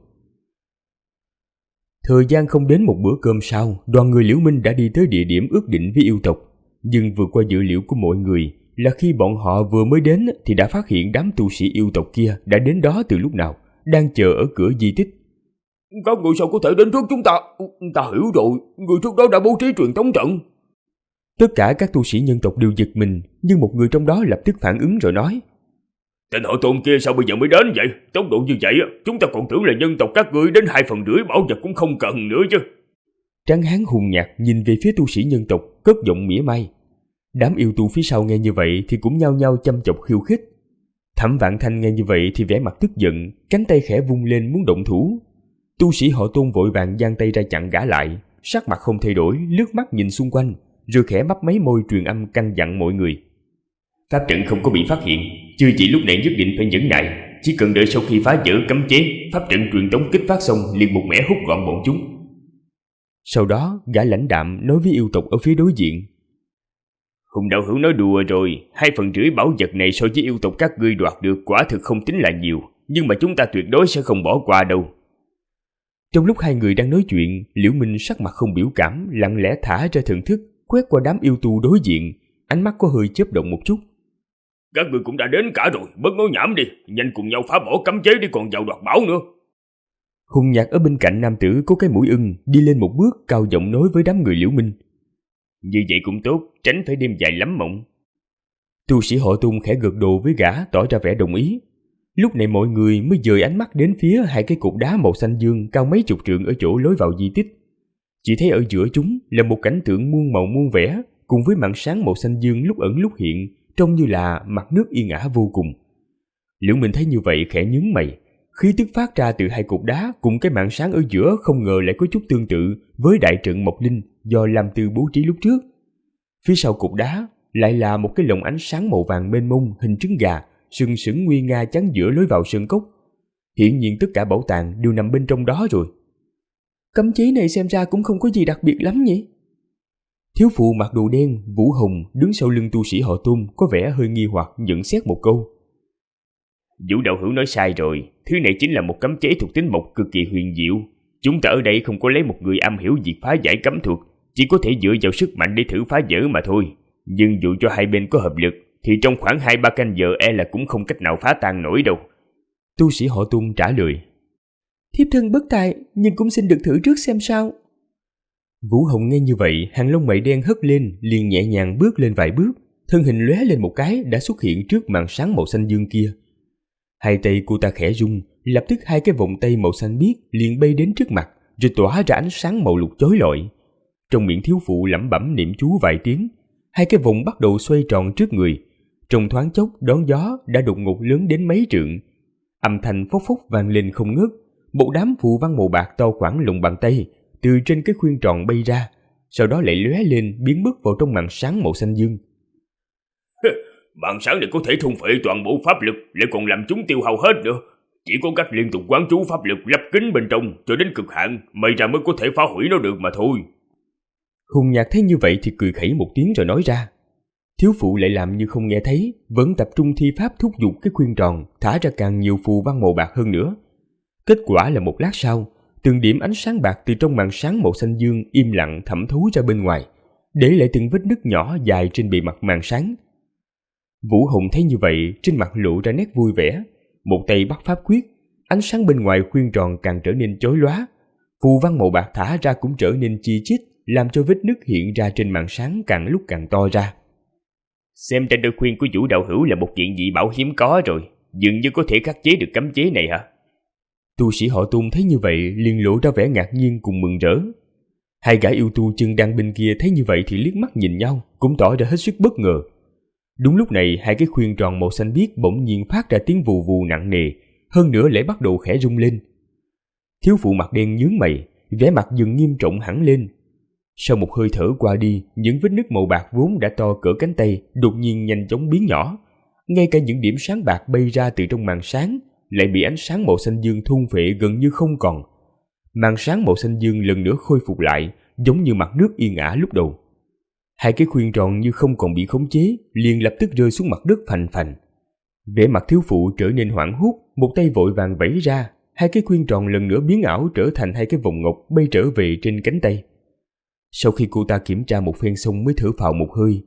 Thời gian không đến một bữa cơm sau, đoàn người Liễu Minh đã đi tới địa điểm ước định với yêu tộc. Nhưng vượt qua dự liệu của mọi người là khi bọn họ vừa mới đến thì đã phát hiện đám tu sĩ yêu tộc kia đã đến đó từ lúc nào, đang chờ ở cửa di tích. Các người sao có thể đến trước chúng ta? Ta hiểu rồi, người trước đó đã bố trí truyền tống trận. Tất cả các tu sĩ nhân tộc đều giật mình, nhưng một người trong đó lập tức phản ứng rồi nói. Tên họ Tôn kia sao bây giờ mới đến vậy? Tốc độ như vậy, chúng ta còn tưởng là nhân tộc các ngươi đến 2/3 bảo vật cũng không cần nữa chứ. Tráng hán hùng nhạt nhìn về phía tu sĩ nhân tộc, cất giọng mỉa mai. Đám yêu tu phía sau nghe như vậy thì cũng nhao nhao chăm chọc khiêu khích. Thẩm Vạn Thanh nghe như vậy thì vẻ mặt tức giận, cánh tay khẽ vung lên muốn động thủ. Tu sĩ họ Tôn vội vàng giang tay ra chặn gã lại, sắc mặt không thay đổi, lướt mắt nhìn xung quanh, rồi khẽ mấp máy môi truyền âm căn dặn mọi người. Pháp trận không có bị phát hiện, chư vị lúc này nhất định phải nhẫn nại, chỉ cần đợi sau khi phá vỡ cấm chế, pháp trận truyền tống kích phát xong liền một mẻ hút gọn bọn chúng. Sau đó, gã lãnh đạm nói với yêu tộc ở phía đối diện. Hùng đạo hữu nói đùa rồi, 2/3 bảo vật này so với yêu tộc các ngươi đoạt được quả thực không tính là nhiều, nhưng mà chúng ta tuyệt đối sẽ không bỏ qua đâu. Trong lúc hai người đang nói chuyện, Liễu Minh sắc mặt không biểu cảm, lặng lẽ thả ra thần thức, quét qua đám yêu tu đối diện, ánh mắt có hơi chớp động một chút. Các người cũng đã đến cả rồi, bớt nói nhảm đi, nhanh cùng nhau phá bỏ cấm chế đi còn vào đoạt bảo nữa. Hùng Nhạc ở bên cạnh nam tử có cái mũi ưng, đi lên một bước cao giọng nói với đám người Liễu Minh. Như vậy cũng tốt, tránh phải đêm dài lắm mộng. Tu sĩ họ Tung khẽ gật đầu với gã, tỏ ra vẻ đồng ý. Lúc này mọi người mới dời ánh mắt đến phía 2 cái cột đá màu xanh dương cao mấy chục trượng ở chỗ lối vào di tích. Chỉ thấy ở giữa chúng là một cảnh tượng muôn màu muôn vẻ, cùng với màn sáng màu xanh dương lúc ẩn lúc hiện, trông như là mặt nước yên ả vô cùng. Liễu Minh thấy như vậy khẽ nhướng mày, khí tức phát ra từ 2 cột đá cùng cái màn sáng ở giữa không ngờ lại có chút tương tự với đại trận Mộc Linh do Lam Tư bố trí lúc trước. Phía sau cột đá lại là một cái lồng ánh sáng màu vàng mênh mông hình trứng gà, sừng sững nguy nga chắn giữa lối vào sơn cốc. Hiển nhiên tất cả bảo tàng đều nằm bên trong đó rồi. Cấm chế này xem ra cũng không có gì đặc biệt lắm nhỉ? Thiếu phụ mặc đồ đen, Vũ Hồng đứng sau lưng tu sĩ họ Tung có vẻ hơi nghi hoặc nhận xét một câu. Vũ đạo hữu nói sai rồi, thứ này chính là một cấm chế thuộc tính mộc cực kỳ huyền diệu. Chúng ta ở đây không có lấy một người am hiểu việc phá giải cấm thuật, chỉ có thể dựa vào sức mạnh để thử phá vỡ mà thôi. Nhưng dù cho hai bên có hợp lực, thì trong khoảng 2-3 canh giờ e là cũng không cách nào phá tan nổi đâu. Tu sĩ họ Tung trả lời. Thiếp thân bất tài, nhưng cũng xin được thử trước xem sao. Vũ Hồng nghe như vậy, hàng lông mày đen hất lên, liền nhẹ nhàng bước lên vài bước, thân hình lóe lên một cái đã xuất hiện trước màn sáng màu xanh dương kia. 2 tay cô ta khẽ rung, lập tức 2 cái vòng tay màu xanh biếc liền bay đến trước mặt, rồi tỏa ra ánh sáng màu lục chói lọi. Trong miệng thiếu phụ lẩm bẩm niệm chú vài tiếng, 2 cái vòng bắt đầu xoay tròn trước người. Trong thoáng chốc đón gió đã đột ngột lớn đến mấy trượng. Âm thanh phốc phốc vang lên không ngớt, một đám phù văn màu bạc to khoảng lòng bàn tay từ trên cái khuyên tròn bay ra, sau đó lại lóe lên biến mất vào trong màn sáng màu xanh dương. Màn sáng này có thể thôn phệ toàn bộ pháp lực, lại còn làm chúng tiêu hao hết nữa. Chỉ có cách liên tục quán chú pháp lực lấp kín bên trong cho đến cực hạn, may ra mới có thể phá hủy nó được mà thôi. Hùng Nhạc thấy như vậy thì cười khẩy một tiếng rồi nói ra. Thiếu phụ lại làm như không nghe thấy, vẫn tập trung thi pháp thúc giục cái khuyên tròn, thả ra càng nhiều phù văn màu bạc hơn nữa. Kết quả là một lát sau, từng điểm ánh sáng bạc từ trong màn sáng màu xanh dương im lặng thẩm thấu ra bên ngoài, để lại từng vết nứt nhỏ dài trên bề mặt màn sáng. Vũ Hồng thấy như vậy, trên mặt lộ ra nét vui vẻ, một tay bắt pháp quyết, ánh sáng bên ngoài khuyên tròn càng trở nên chói lóa, phù văn màu bạc thả ra cũng trở nên chi chít, làm cho vết nứt hiện ra trên màn sáng càng lúc càng to ra. Xem ra đôi khuyên của Vũ đạo hữu là một kiện dị bảo hiếm có rồi, dường như có thể khắc chế được cấm chế này hả? Tu sĩ họ Tung thấy như vậy liền lộ ra vẻ ngạc nhiên cùng mừng rỡ. 2 gã yêu tu chân đang bên kia thấy như vậy thì liếc mắt nhìn nhau, cũng tỏ ra hết sức bất ngờ. Đúng lúc này 2 cái khuyên tròn màu xanh biếc bỗng nhiên phát ra tiếng vù vù nặng nề, hơn nữa lại bắt đầu khẽ rung lên. Thiếu phụ mặt đen nhướng mày, vẻ mặt dần nghiêm trọng hẳn lên. Sau một hơi thở qua đi, những vết nứt màu bạc vốn đã to cỡ cánh tay đột nhiên nhanh chóng biến nhỏ, Ngay cả những điểm sáng bạc bay ra từ trong màn sáng lại bị ánh sáng màu xanh dương thôn phệ gần như không còn. Màn sáng màu xanh dương lần nữa khôi phục lại, giống như mặt nước yên ả lúc đầu. Hai cái khuyên tròn như không còn bị khống chế, liền lập tức rơi xuống mặt đất phành phành. Vẻ mặt thiếu phụ trở nên hoảng hốt, một tay vội vàng vẫy ra, hai cái khuyên tròn lần nữa biến ảo trở thành hai cái vòng ngọc bay trở về trên cánh tay. Sau khi cô ta kiểm tra một phen xong mới thở phào một hơi.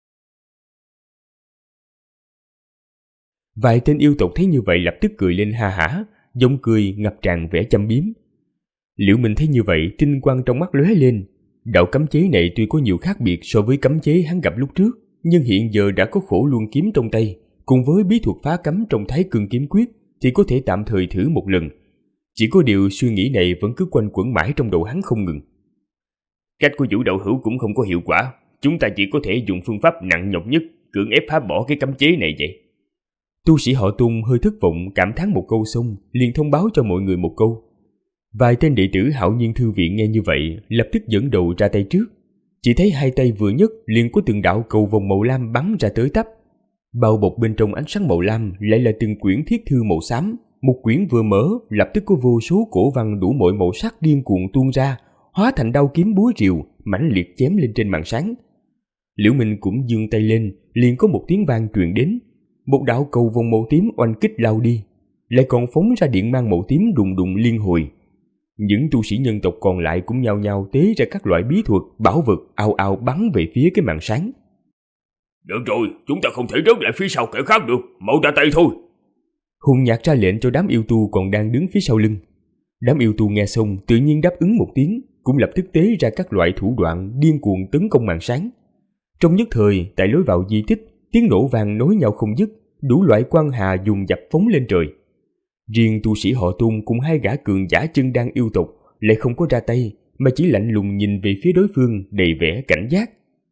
Vài tên yêu tộc thấy như vậy lập tức cười lên ha hả, giọng cười ngập tràn vẻ châm biếm. Liễu Minh thấy như vậy, tinh quang trong mắt lóe lên. Đạo cấm chế này tuy có nhiều khác biệt so với cấm chế hắn gặp lúc trước, nhưng hiện giờ đã có Khổ Luân kiếm trong tay, cùng với bí thuật phá cấm trong Thái Cương kiếm quyết thì có thể tạm thời thử một lần. Chỉ có điều suy nghĩ này vẫn cứ quanh quẩn mãi trong đầu hắn không ngừng. Cách của Vũ đạo hữu cũng không có hiệu quả, chúng ta chỉ có thể dùng phương pháp nặng nhọc nhất, cưỡng ép phá bỏ cái cấm chế này vậy. Tu sĩ họ Tung hơi thất vọng cảm thán một câu xong, liền thông báo cho mọi người một câu. Vài tên đệ tử Hạo Nhiên Thư viện nghe như vậy, lập tức dẫn đầu ra tay trước. Chỉ thấy hai tay vừa nhấc liền có từng đạo cầu vòng màu lam bắn ra tới tấp. Bao bọc bên trong ánh sáng màu lam lại là từng quyển thiết thư màu xám. Một quyển vừa mở, lập tức có vô số cổ văn đủ mọi màu sắc điên cuồng tuôn ra, hóa thành đao kiếm búa rìu, mãnh liệt chém lên trên màn sáng. Liễu Minh cũng giương tay lên, liền có một tiếng vang truyền đến. Một đạo cầu vòng màu tím oanh kích lao đi, lại còn phóng ra điện mang màu tím đùng đùng liên hồi. Những tu sĩ nhân tộc còn lại cũng nhao nhao tế ra các loại bí thuật, bảo vật ào ào bắn về phía cái màn sáng. Được rồi, chúng ta không thể rớt lại phía sau kẻ khác được, mau ra tay thôi. Hùng Nhạc ra lệnh cho đám yêu tu còn đang đứng phía sau lưng. Đám yêu tu nghe xong tự nhiên đáp ứng một tiếng, cũng lập tức tế ra các loại thủ đoạn điên cuồng tấn công màn sáng. Trong nhất thời, tại lối vào di tích, tiếng nổ vang nối nhau không dứt, đủ loại quang hà dùng dập phóng lên trời. Riêng tu sĩ họ Tung cùng hai gã cường giả chân đan yêu tộc lại không có ra tay, mà chỉ lạnh lùng nhìn về phía đối phương đầy vẻ cảnh giác.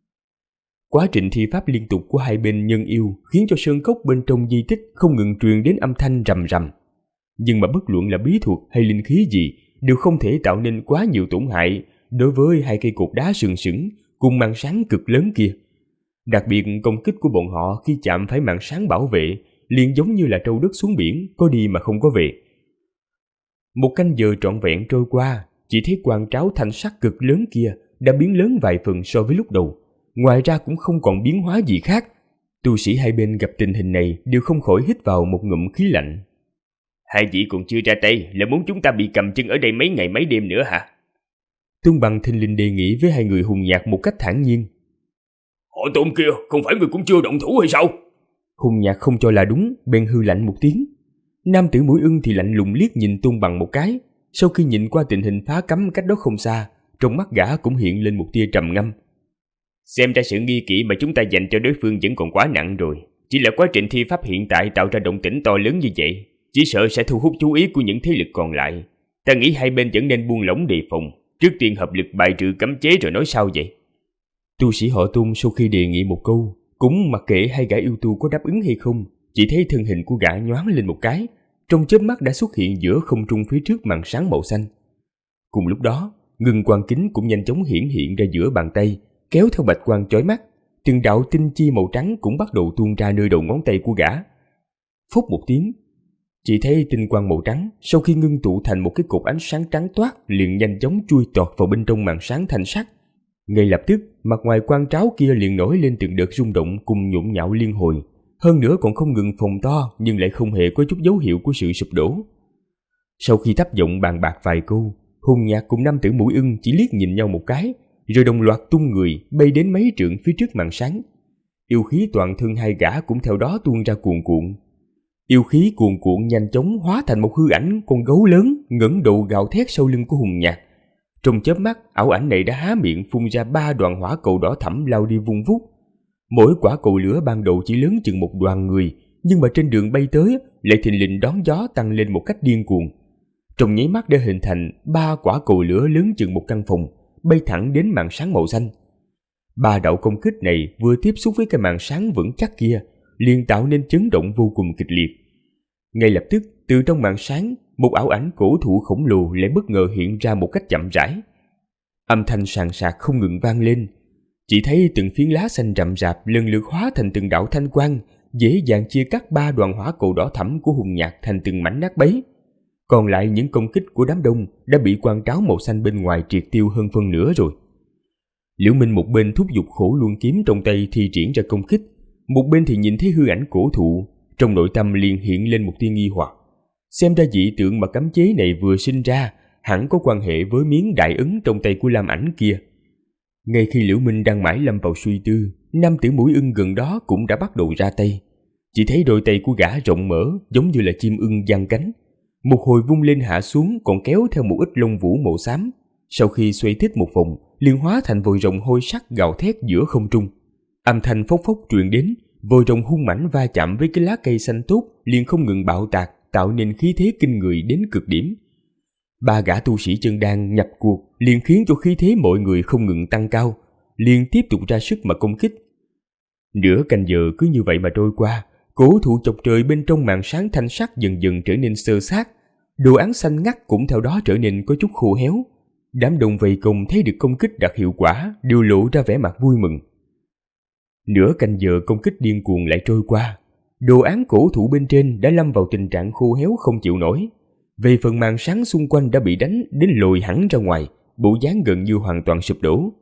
Quá trình thi pháp liên tục của hai bên nhân yêu khiến cho sơn cốc bên trong di tích không ngừng truyền đến âm thanh rầm rầm. Nhưng mà bất luận là bí thuật hay linh khí gì đều không thể tạo nên quá nhiều tổn hại đối với hai cây cột đá sừng sững cùng màn sáng cực lớn kia. Đặc biệt công kích của bọn họ khi chạm phải màn sáng bảo vệ liền giống như là trâu đất xuống biển, có đi mà không có về. Một canh giờ trọn vẹn trôi qua, chỉ thấy quang tráo thanh sắc cực lớn kia đã biến lớn vài phần so với lúc đầu. Ngoài ra cũng không còn biến hóa gì khác. Tu sĩ hai bên gặp tình hình này đều không khỏi hít vào một ngụm khí lạnh. Hai vị còn chưa ra tay là muốn chúng ta bị cầm chân ở đây mấy ngày mấy đêm nữa hả? Tương Bằng thình lình đề nghị với hai người Hùng Nhạc một cách thản nhiên. Họ Tôn kia, không phải người cũng chưa động thủ hay sao? Hùng Nhạc không cho là đúng, bèn hư lạnh một tiếng. Nam tử Mũi Ưng thì lạnh lùng liếc nhìn Tương Bằng một cái. Sau khi nhìn qua tình hình phá cấm cách đó không xa, trong mắt gã cũng hiện lên một tia trầm ngâm. Xem ra sự nghi kỵ mà chúng ta dành cho đối phương vẫn còn quá nặng rồi. Chỉ là quá trình thi pháp hiện tại tạo ra động tĩnh to lớn như vậy, chỉ sợ sẽ thu hút chú ý của những thế lực còn lại. Ta nghĩ hai bên vẫn nên buông lỏng đề phòng, trước tiên hợp lực bài trừ cấm chế rồi nói sau vậy. Tu sĩ họ Tung sau khi đề nghị một câu, cũng mặc kệ hai gã yêu tu có đáp ứng hay không, chỉ thấy thân hình của gã nhoáng lên một cái, trong chớp mắt đã xuất hiện giữa không trung phía trước màn sáng màu xanh. Cùng lúc đó, ngân quang kính cũng nhanh chóng hiển hiện ra giữa bàn tay, kéo theo bạch quang chói mắt, từng đạo tinh chi màu trắng cũng bắt đầu tuôn ra nơi đầu ngón tay của gã. Phốc một tiếng, chỉ thấy tinh quang màu trắng sau khi ngưng tụ thành một cái cột ánh sáng trắng toát liền nhanh chóng chui tọt vào bên trong màn sáng thanh sắc. Ngay lập tức, mặt ngoài quang tráo kia liền nổi lên từng đợt rung động cùng nhộn nhạo liên hồi, hơn nữa còn không ngừng phồng to nhưng lại không hề có chút dấu hiệu của sự sụp đổ. Sau khi thấp giọng bàn bạc vài câu, Hùng Nhạc cùng nam tử Mũi Ưng chỉ liếc nhìn nhau một cái, rồi đồng loạt tung người bay đến mấy trượng phía trước màn sáng. Yêu khí toàn thân hai gã cũng theo đó tuôn ra cuồn cuộn. Yêu khí cuồn cuộn nhanh chóng hóa thành một hư ảnh con gấu lớn ngẩng đầu gào thét sau lưng của Hùng Nhạc. Trong chớp mắt, ảo ảnh này đã há miệng phun ra 3 đoàn hỏa cầu đỏ thẫm lao đi vung vút. Mỗi quả cầu lửa ban đầu chỉ lớn chừng một đoàn người, nhưng mà trên đường bay tới lại thình lình đón gió tăng lên một cách điên cuồng. Trong nháy mắt đã hình thành 3 quả cầu lửa lớn chừng một căn phòng, bay thẳng đến màn sáng màu xanh. 3 đạo công kích này vừa tiếp xúc với cái màn sáng vững chắc kia, liền tạo nên chấn động vô cùng kịch liệt. Ngay lập tức, từ trong màn sáng, một ảo ảnh cổ thụ khổng lồ lại bất ngờ hiện ra một cách chậm rãi. Âm thanh sàn sạc không ngừng vang lên. Chỉ thấy từng phiến lá xanh rậm rạp lần lượt hóa thành từng đạo thanh quang, dễ dàng chia cắt 3 đoàn hỏa cầu đỏ thẫm của hùng nhạc thành từng mảnh nát bấy. Còn lại những công kích của đám đông đã bị quang tráo màu xanh bên ngoài triệt tiêu hơn phân nửa rồi. Liễu Minh một bên thúc giục Khổ Luân kiếm trong tay thi triển ra công kích, một bên thì nhìn thấy hư ảnh cổ thụ, trong nội tâm liền hiện lên một tia nghi hoặc. Xem ra dị tượng mà cấm chế này vừa sinh ra hẳn có quan hệ với miếng đại ấn trong tay của Lam Ảnh kia. Ngay khi Liễu Minh đang mãi lâm vào suy tư, nam tử mũi ưng gần đó cũng đã bắt đầu ra tay. Chỉ thấy đôi tay của gã rộng mở giống như là chim ưng giang cánh, một hồi vung lên hạ xuống còn kéo theo một ít lông vũ màu xám. Sau khi xoay tít một vòng, liền hóa thành vòi rồng hôi sắc gào thét giữa không trung. Âm thanh phốc phốc truyền đến, vòi rồng hung mãnh va chạm với cái lá cây xanh tốt liền không ngừng bạo tạc, tạo nên khí thế kinh người đến cực điểm. 3 gã tu sĩ chân đan nhập cuộc liền khiến cho khí thế mọi người không ngừng tăng cao, liền tiếp tục ra sức mà công kích. Nửa canh giờ cứ như vậy mà trôi qua, cổ thụ chọc trời bên trong màn sáng thanh sắc dần dần trở nên xơ xác, đồ án xanh ngắt cũng theo đó trở nên có chút khô héo. Đám đông vây công thấy được công kích đạt hiệu quả đều lộ ra vẻ mặt vui mừng. Nửa canh giờ công kích điên cuồng lại trôi qua, đồ án cổ thụ bên trên đã lâm vào tình trạng khô héo không chịu nổi. Về phần màn sáng xung quanh đã bị đánh đến lồi hẳn ra ngoài, bộ dáng gần như hoàn toàn sụp đổ.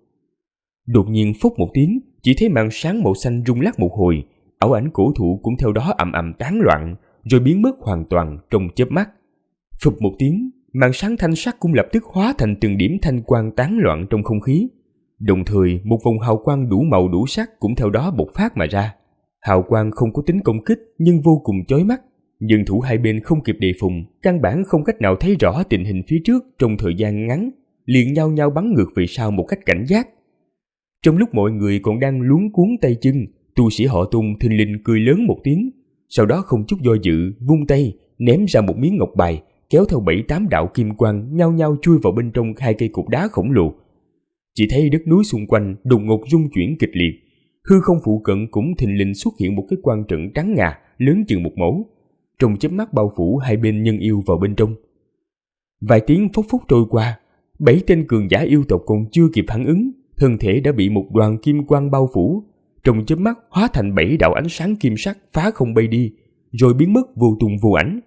Đột nhiên phốc một tiếng, chỉ thấy màn sáng màu xanh rung lắc một hồi, ảo ảnh cổ thụ cũng theo đó ầm ầm tán loạn, rồi biến mất hoàn toàn trong chớp mắt. Phụp một tiếng, màn sáng thanh sắc cũng lập tức hóa thành từng điểm thanh quang tán loạn trong không khí. Đồng thời, một vòng hào quang đủ màu đủ sắc cũng theo đó bộc phát mà ra. Hào quang không có tính công kích nhưng vô cùng chói mắt. Nhưng thủ hai bên không kịp đề phòng, căn bản không cách nào thấy rõ tình hình phía trước trong thời gian ngắn, liền nhau nhau bắn ngược về sau một cách cảnh giác. Trong lúc mọi người còn đang luống cuống tay chân, tu sĩ họ Tung thình lình cười lớn một tiếng, sau đó không chút do dự vung tay ném ra một miếng ngọc bài, kéo theo 7-8 đạo kim quang nhau nhau chui vào bên trong 2 cây cục đá khổng lồ. Chỉ thấy đất núi xung quanh đột ngột rung chuyển kịch liệt, hư không phụ cận cũng thình lình xuất hiện một cái quan trận trắng ngà lớn chừng một mẫu, trong chớp mắt bao phủ hai bên nhân yêu vào bên trong. Vài tiếng phốc phốc trôi qua, 7 tên cường giả yêu tộc còn chưa kịp phản ứng, thân thể đã bị một đoàn kim quang bao phủ, trong chớp mắt hóa thành 7 đạo ánh sáng kim sắc phá không bay đi, rồi biến mất vô tung vô ảnh.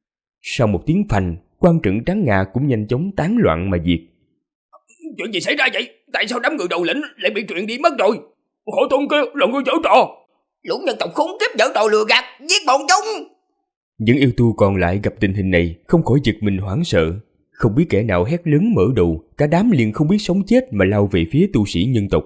Sau một tiếng phành, quan trận trắng ngà cũng nhanh chóng tán loạn mà diệt. Chuyện gì xảy ra vậy? Tại sao đám người đầu lĩnh lại bị truyền đi mất rồi? Họ Tôn kia là người giở trò. Lũ nhân tộc khốn kiếp giở trò lừa gạt, giết bọn chúng. Những yêu tu còn lại gặp tình hình này không khỏi giật mình hoảng sợ, không biết kẻ nào hét lớn mở đầu, cả đám liền không biết sống chết mà lao về phía tu sĩ nhân tộc.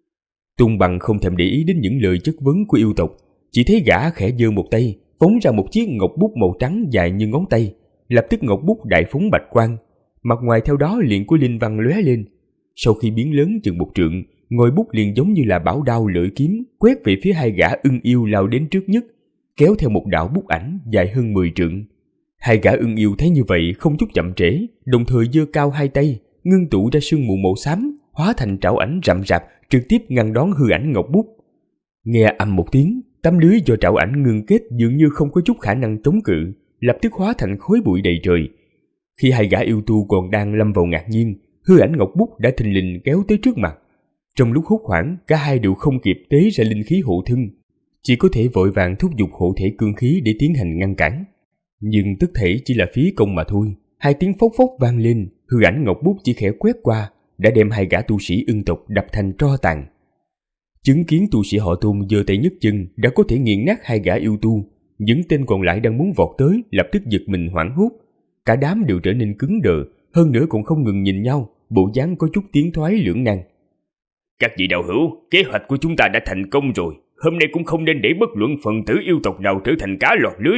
Tung Bằng không thèm để ý đến những lời chất vấn của yêu tộc, chỉ thấy gã khẽ giơ một tay, phóng ra một chiếc ngọc bút màu trắng dài như ngón tay, lập tức ngọc bút đại phóng bạch quang, mặt ngoài theo đó liền có linh văn lóe lên. Sau khi biến lớn chừng 1 trượng, ngòi bút liền giống như là bảo đao lưỡi kiếm quét về phía 2 gã ưng yêu lao đến trước nhất, kéo theo một đạo bút ảnh dài hơn 10 trượng. 2 gã ưng yêu thấy như vậy không chút chậm trễ, đồng thời giơ cao 2 tay, ngưng tụ ra sương mù màu xám, hóa thành trảo ảnh rậm rạp, trực tiếp ngăn đón hư ảnh ngọc bút. Nghe ầm một tiếng, tấm lưới do trảo ảnh ngưng kết dường như không có chút khả năng chống cự, lập tức hóa thành khói bụi đầy trời. Khi 2 gã yêu tu còn đang lâm vào ngạc nhiên, hư ảnh ngọc bút đã thình lình kéo tới trước mặt. Trong lúc hốt hoảng, cả hai đều không kịp tế ra linh khí hộ thân, chỉ có thể vội vàng thúc giục hộ thể cương khí để tiến hành ngăn cản. Nhưng tất thể chỉ là phí công mà thôi. 2 tiếng phốc phốc vang lên, hư ảnh ngọc bút chỉ khẽ quét qua đã đem 2 gã tu sĩ ưng tộc đập thành tro tàn. Chứng kiến tu sĩ họ Tôn giơ tay nhấc chân đã có thể nghiền nát 2 gã yêu tu, những tên còn lại đang muốn vọt tới lập tức giật mình hoảng hốt, cả đám đều trở nên cứng đờ, hơn nữa còn không ngừng nhìn nhau, bộ dáng có chút tiến thoái lưỡng nan. Các vị đạo hữu, kế hoạch của chúng ta đã thành công rồi, hôm nay cũng không nên để bất luận phần tử yêu tộc nào trở thành cá lọt lưới.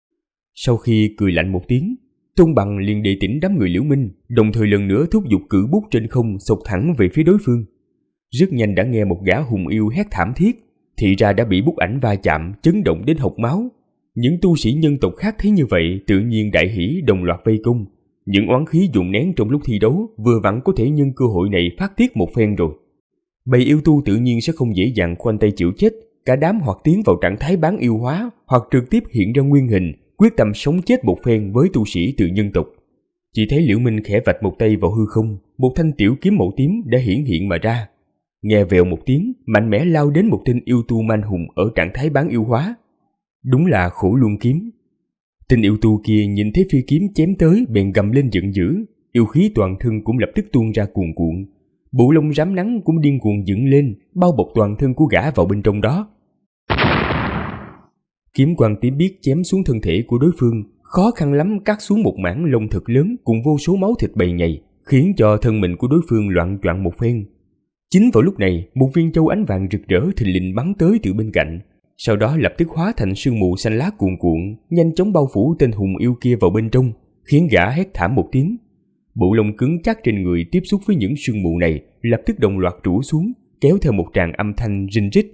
Sau khi cười lạnh một tiếng, Tôn Bằng liền đề tỉnh đám người Liễu Minh, đồng thời lần nữa thúc giục cử bút trên không xộc thẳng về phía đối phương. Rất nhanh đã nghe một gã hùng yêu hét thảm thiết, thì ra đã bị bút ảnh va chạm, chấn động đến hộc máu. Những tu sĩ nhân tộc khác thấy như vậy tự nhiên đại hỉ đồng loạt vây công. Những oán khí dùng nén trong lúc thi đấu vừa vặn có thể nhân cơ hội này phát tiết một phen rồi. Bầy yêu tu tự nhiên sẽ không dễ dàng khoanh tay chịu chết, cả đám hoặc tiến vào trạng thái bán yêu hóa, hoặc trực tiếp hiện ra nguyên hình, quyết tâm sống chết một phen với tu sĩ tự nhân tộc. Chỉ thấy Liễu Minh khẽ vạch một tay vào hư không, một thanh tiểu kiếm màu tím đã hiển hiện mà ra. Nghe vèo một tiếng, mạnh mẽ lao đến một tên yêu tu man hùng ở trạng thái bán yêu hóa. Đúng là khổ luôn kiếm. Tên yêu tu kia nhìn thấy phi kiếm chém tới bèn gầm lên giận dữ, yêu khí toàn thân cũng lập tức tuôn ra cuồn cuộn. Bộ lông rám nắng cũng điên cuồng dựng lên, bao bọc toàn thân của gã vào bên trong đó. Kiếm quang tím biếc chém xuống thân thể của đối phương, khó khăn lắm cắt xuống một mảng lông thật lớn cùng vô số máu thịt bầy nhầy, khiến cho thân mình của đối phương loạn choạng một phen. Chính vào lúc này, một viên châu ánh vàng rực rỡ thình lình bắn tới từ bên cạnh, sau đó lập tức hóa thành sương mù xanh lá cuồn cuộn, nhanh chóng bao phủ tên hùng yêu kia vào bên trong, khiến gã hét thảm một tiếng. Bộ lông cứng chắc trên người tiếp xúc với những sương mù này, lập tức đồng loạt rủ xuống, kéo theo một tràng âm thanh rinh rít.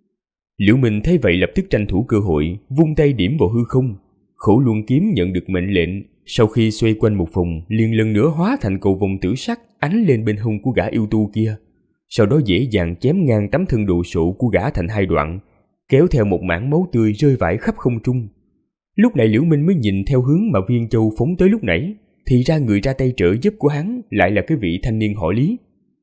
Liễu Minh thấy vậy lập tức tranh thủ cơ hội, vung tay điểm vào hư không. Khổ Luân kiếm nhận được mệnh lệnh, sau khi xoay quanh một vòng, liền lần nữa hóa thành cầu vồng tử sắc ánh lên bên hông của gã yêu tu kia. Sau đó dễ dàng chém ngang tấm thân đồ sộ của gã thành hai đoạn, kéo theo một mảng máu tươi rơi vãi khắp không trung. Lúc này Liễu Minh mới nhìn theo hướng mà viên châu phóng tới lúc nãy, thì ra người ra tay trợ giúp của hắn lại là cái vị thanh niên họ Lý.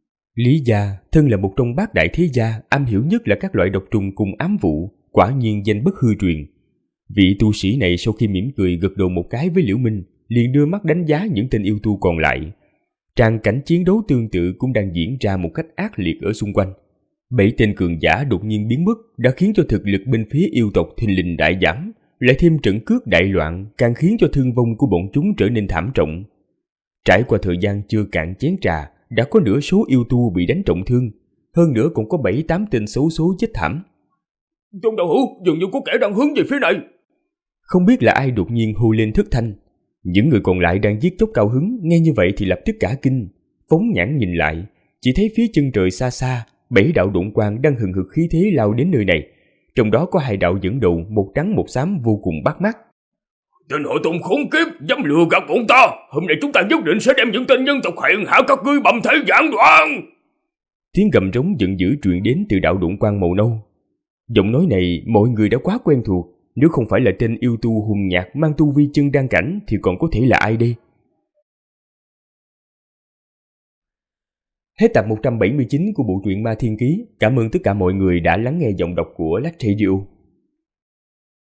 Lý gia thân là một trong bát đại thế gia, am hiểu nhất là các loại độc trùng cùng ám vụ, quả nhiên danh bất hư truyền. Vị tu sĩ này sau khi mỉm cười gật đầu một cái với Liễu Minh, liền đưa mắt đánh giá những tên yêu tu còn lại. Tràng cảnh chiến đấu tương tự cũng đang diễn ra một cách ác liệt ở xung quanh. 7 tên cường giả đột nhiên biến mất đã khiến cho thực lực bên phía yêu tộc thình lình đại giảm, lại thêm trận cướp đại loạn càng khiến cho thương vong của bọn chúng trở nên thảm trọng. Trải qua thời gian chưa cạn chén trà, đã có nửa số yêu tu bị đánh trọng thương, hơn nữa còn có 7-8 tên xấu số chết thảm. Trong đạo hữu dường như có kẻ đang hướng về phía này. Không biết là ai đột nhiên hô lên thất thanh. Những người còn lại đang giết chóc cao hứng nghe như vậy thì lập tức cả kinh, phóng nhãn nhìn lại, chỉ thấy phía chân trời xa xa 7 đạo độn quang đang hừng hực khí thế lao đến nơi này. Trong đó có 2 đạo dẫn đầu, một trắng một xám vô cùng bắt mắt. Tên hội tùng khốn kiếp dám lừa gạt bọn ta, hôm nay chúng ta nhất định sẽ đem những tên nhân tộc hèn hạ các ngươi bầm thể giảng đoạn. Tiếng gầm rống giận dữ truyền đến từ đạo độn quang màu nâu. Giọng nói này mọi người đã quá quen thuộc, nếu không phải là tên yêu tu hùng nhạc mang tu vi chân đan cảnh thì còn có thể là ai đây? Hết tập 179 của bộ truyện Ma Thiên Ký. Cảm ơn tất cả mọi người đã lắng nghe giọng đọc của Lách Radio.